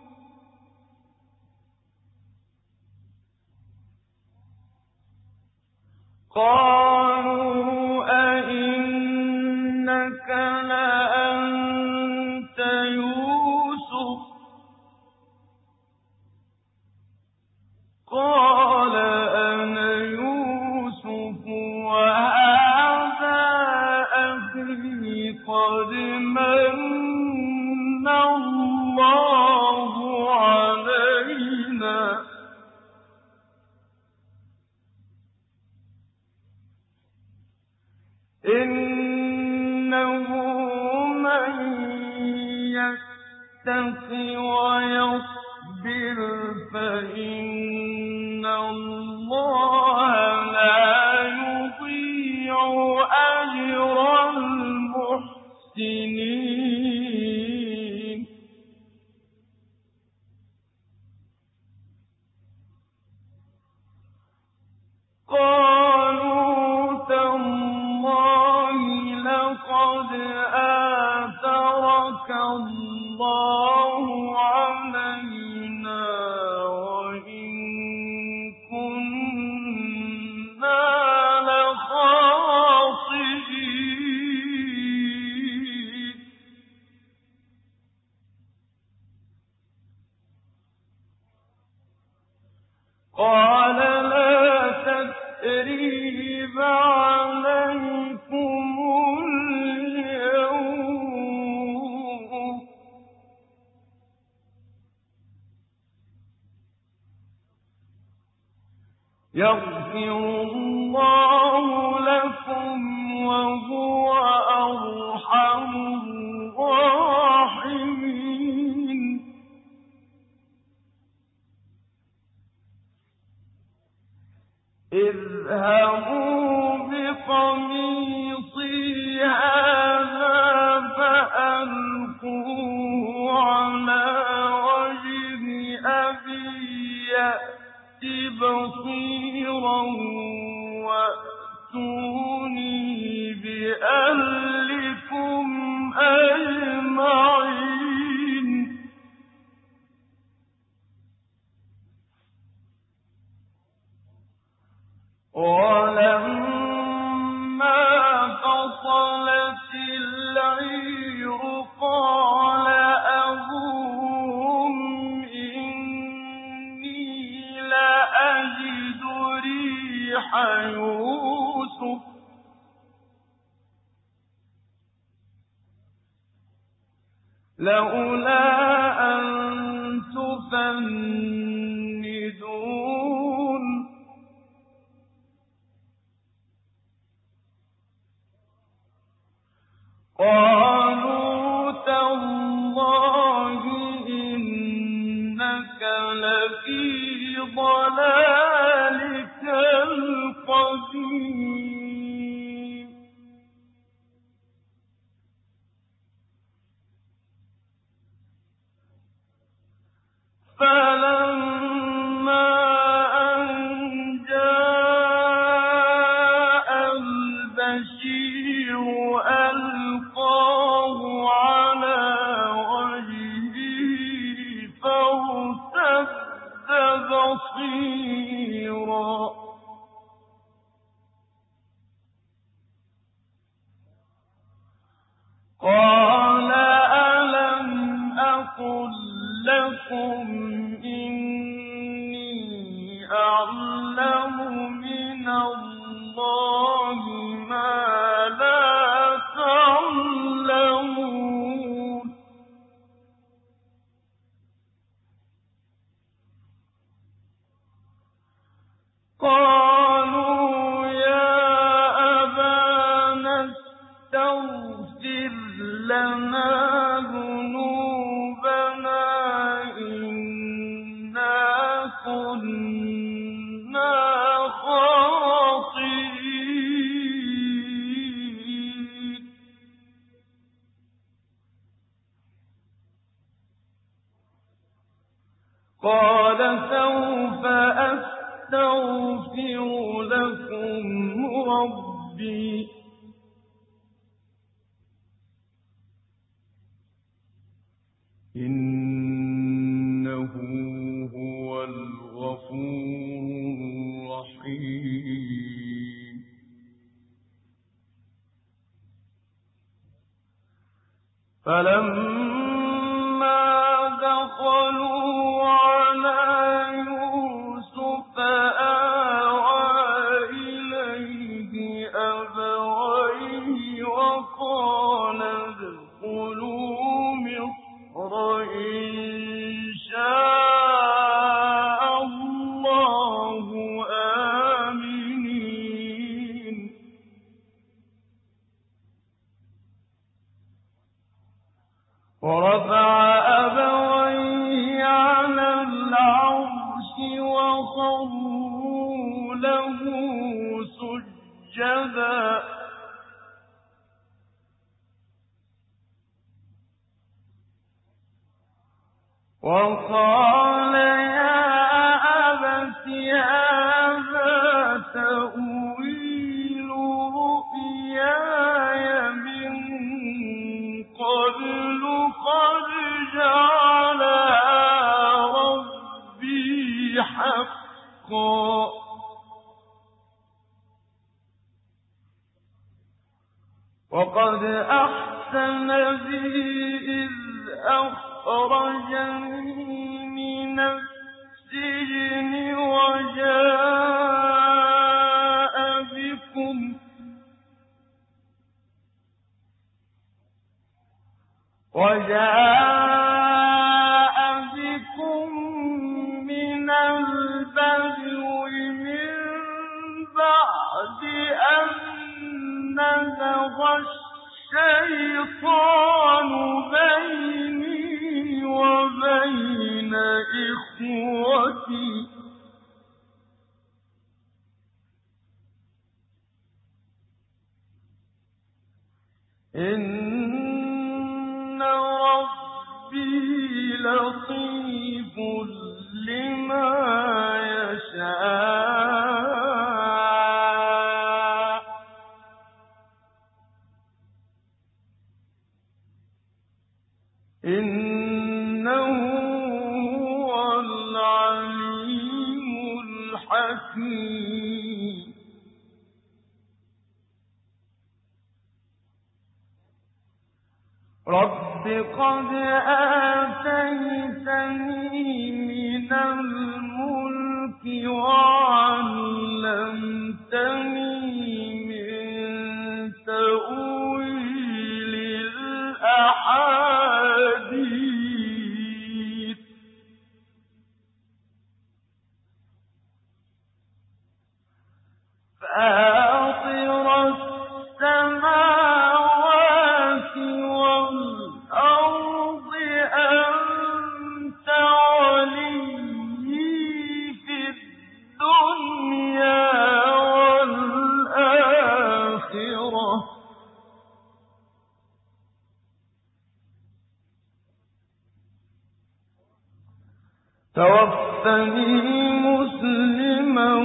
قالوا أئنك لأنت يوسف قال أنا يوسف وهذا أخي قد من الله علينا إنه من يتق ويصبر فإن الله لا يضيع أجر المحسنين قالوا تالله لقد آثرك الله علينا وإن كنا لخاطئين قال لا تثريب عليكم اليوم يغفر الله لكم وهو أرحم الراحمين اذهبوا بقميصي هذا فألقوه على وجه أبي يأت بصيرا وأتوني بأهلكم أجمعين ولما فصلت العير قال أبوهم إني لأجد ريح يوسف لولا أن تفندون قالوا تالله إنك لفي ضلالك القديم فلما أن جاء بَصِيرًا قَالَ أَلَمْ أَقُل لَّكُمْ إِنِّي أَعْلَمُ مِنَ اللَّهِ مَا لَا تَعْلَمُونَ قَالُوا يَا أَبَانَا اسْتَغْفِرْ لَنَا ذُنُوبَنَا إِنَّا كُنَّا خَاطِئِينَ قَالَ سَوْفَ أَسْتَغْفِرُ لَكُمْ رَبِّي إِنَّهُ هُوَ الْغَفُورُ الرَّحِيمُ فَلَمَّا دَخَلُوا عَلَىٰ يُوسُفَ آوَىٰ إِلَيْهِ أَبَوَيْهِ وَقَالَ ادْخُلُوا مِصْرَ إِن شَاءَ اللَّهُ آمِنِينَ وَرَفَعَ أَبَوَيْهِ عَلَى الْعَرْشِ وَخَرُّوا لَهُ سُجَّدًا وَقَالَ يَا أَبَتِ هَٰذَا تَأْوِيلُ رُؤْيَايَ مِن قَبْلُ قَدْ جَعَلَهَا رَبِّي حَقًّا وَقَدْ أَحْسَنَ بِي إِذْ أَخْرَجَنِي مِنَ السِّجْنِ وَجَاءَ بِكُم مِّنَ الْبَدْوِ مِن بَعْدِ أَن نَّزَغَ الشَّيْطَانُ بَيْنِي وَبَيْنَ إِخْوَتِي إِنَّ رَبِّي لَطِيفٌ لِّمَا يَشَاءُ إِنَّهُ هُوَ الْعَلِيمُ الْحَكِيمُ رَبِّ قَدْ آتَيْتَنِي مِنَ الْمُلْكِ وَعَلَّمْتَنِي مِن تَأْوِيلِ الْأَحَادِيثِ فَاطِرَ السَّمَاوَاتِ وَالْأَرْضِ أَنتَ وَلِيِّي فِي الدُّنْيَا وَالْآخِرَةِ تَوَفَّنِي مُسْلِمًا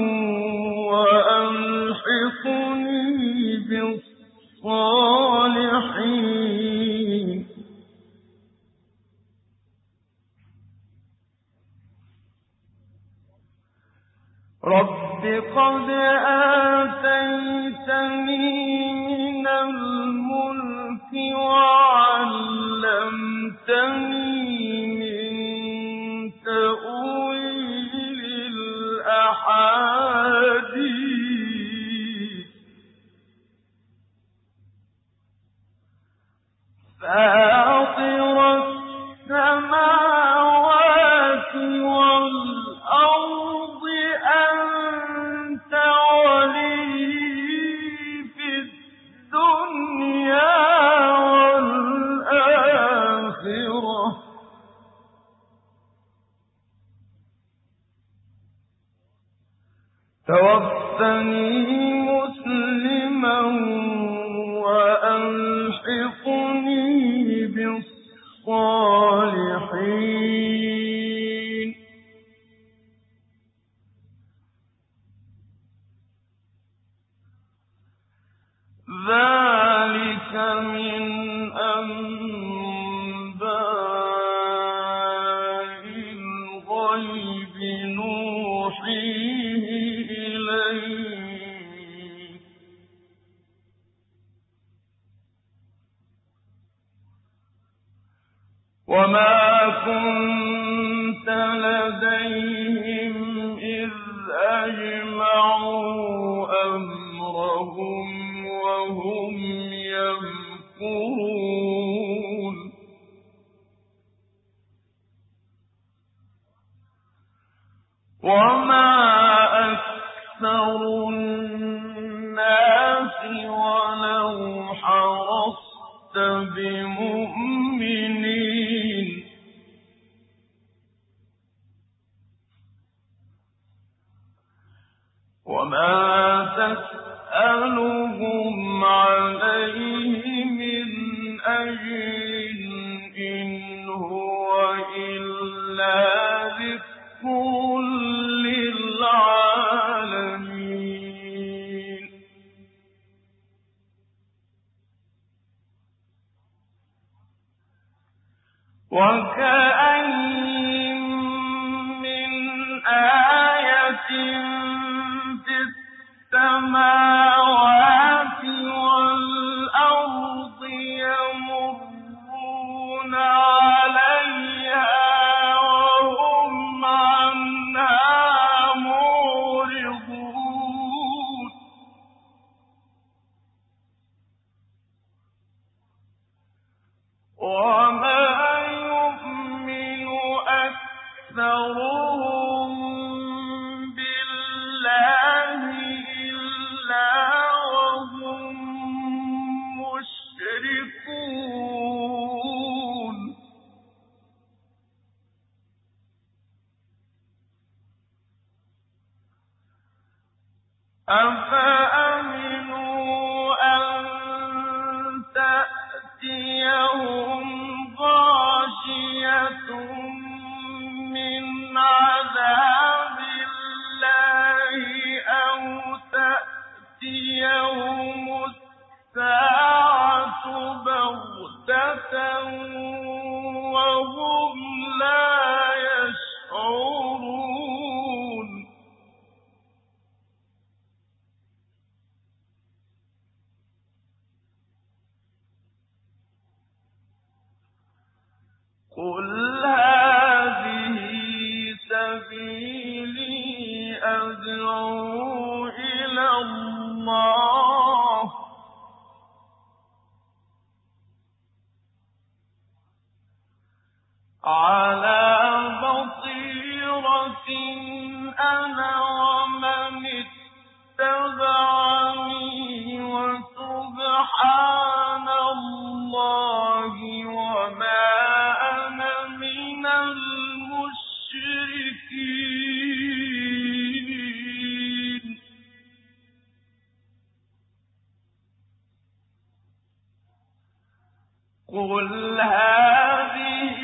وَأَلْحِقْنِي بِالصَّالِحِينَ رب قد آتيتني من الملك وعلمتني من تأويل الأحاديث فاطر السماوات والأرض أنت ولي في الدنيا والآخرة توفني مسلما وألحقني بالصالحين ذلك من أنباء الغيب نوحيه إليك وما كنت لديهم إذ أجمعوا أمرهم وهم يمكرون وما أكثر الناس ولو حرصت بمؤمنين وما تسألهم عليه من أجر إن هو إلا ذكر للعالمين وكأين من آية في السماوات والأرض يمرون عليها وهم عنها معرضون وما يؤمن أكثرهم بالله إلا وهم مشركون أفأمنوا أن تأتيهم غاشية من عذاب الله أو تأتيهم الساعة بغتة وهم لا يشعرون قل هذه سبيلي أدعو إلى الله على بصيرة أنا ومن اتبعني وسبحان الله وما أنا من المشركين قل هذه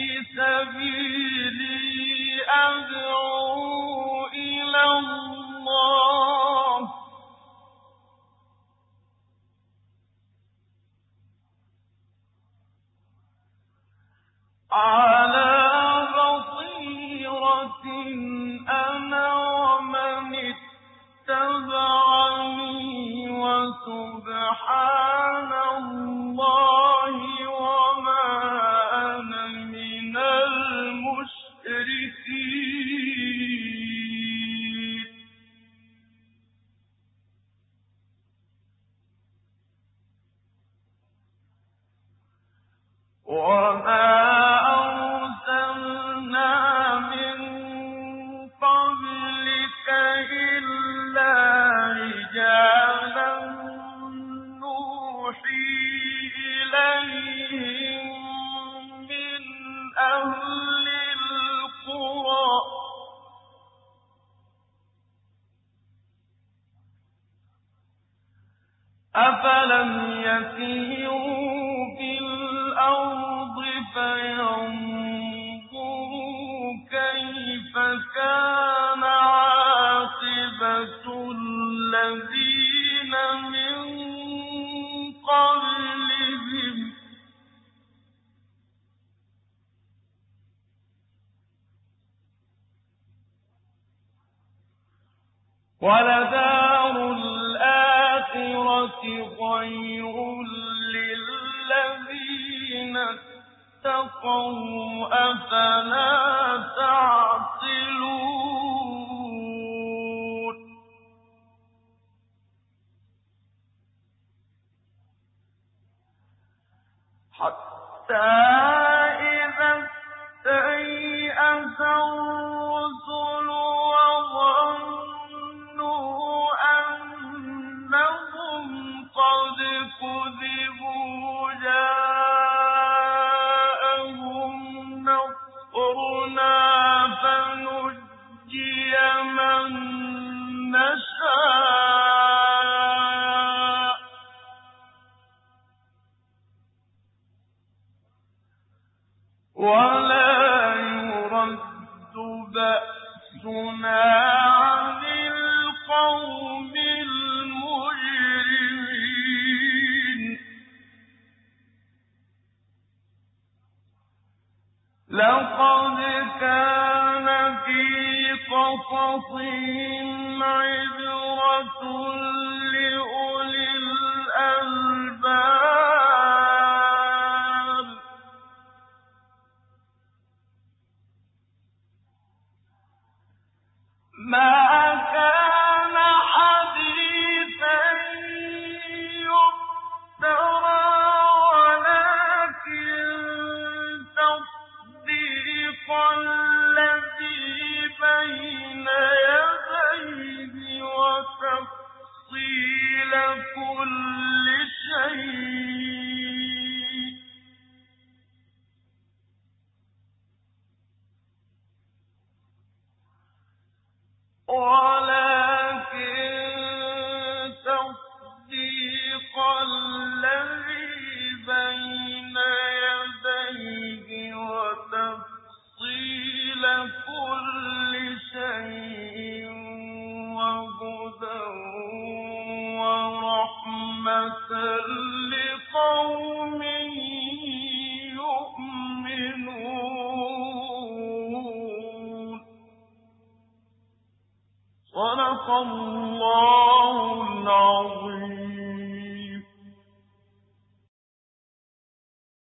سبيلي أدعو إلى الله على بصيرة أفلم يسيروا في الأرض فينظروا كيف كان عاقبة الذين من قبلهم ولدار الآخرة خير للذين اتقوا أفلا تعقلون حتى إذا استيأس الرسل وظنوا أنهم قد كذبوا جاءهم نصرنا فنجي من نشاء ولا يرد بأسنا عن القوم المجرمين لقد كان في قصصهم عبرة لأولي الألباب ما كان حديثا يفترى ولكن تصديق الذي بين يديه وتفصيل كل شيء ولكن تصديق الذي بين يديه وتفصيل كل شيء وهدى ورحمة لقوم يؤمنون صدق الله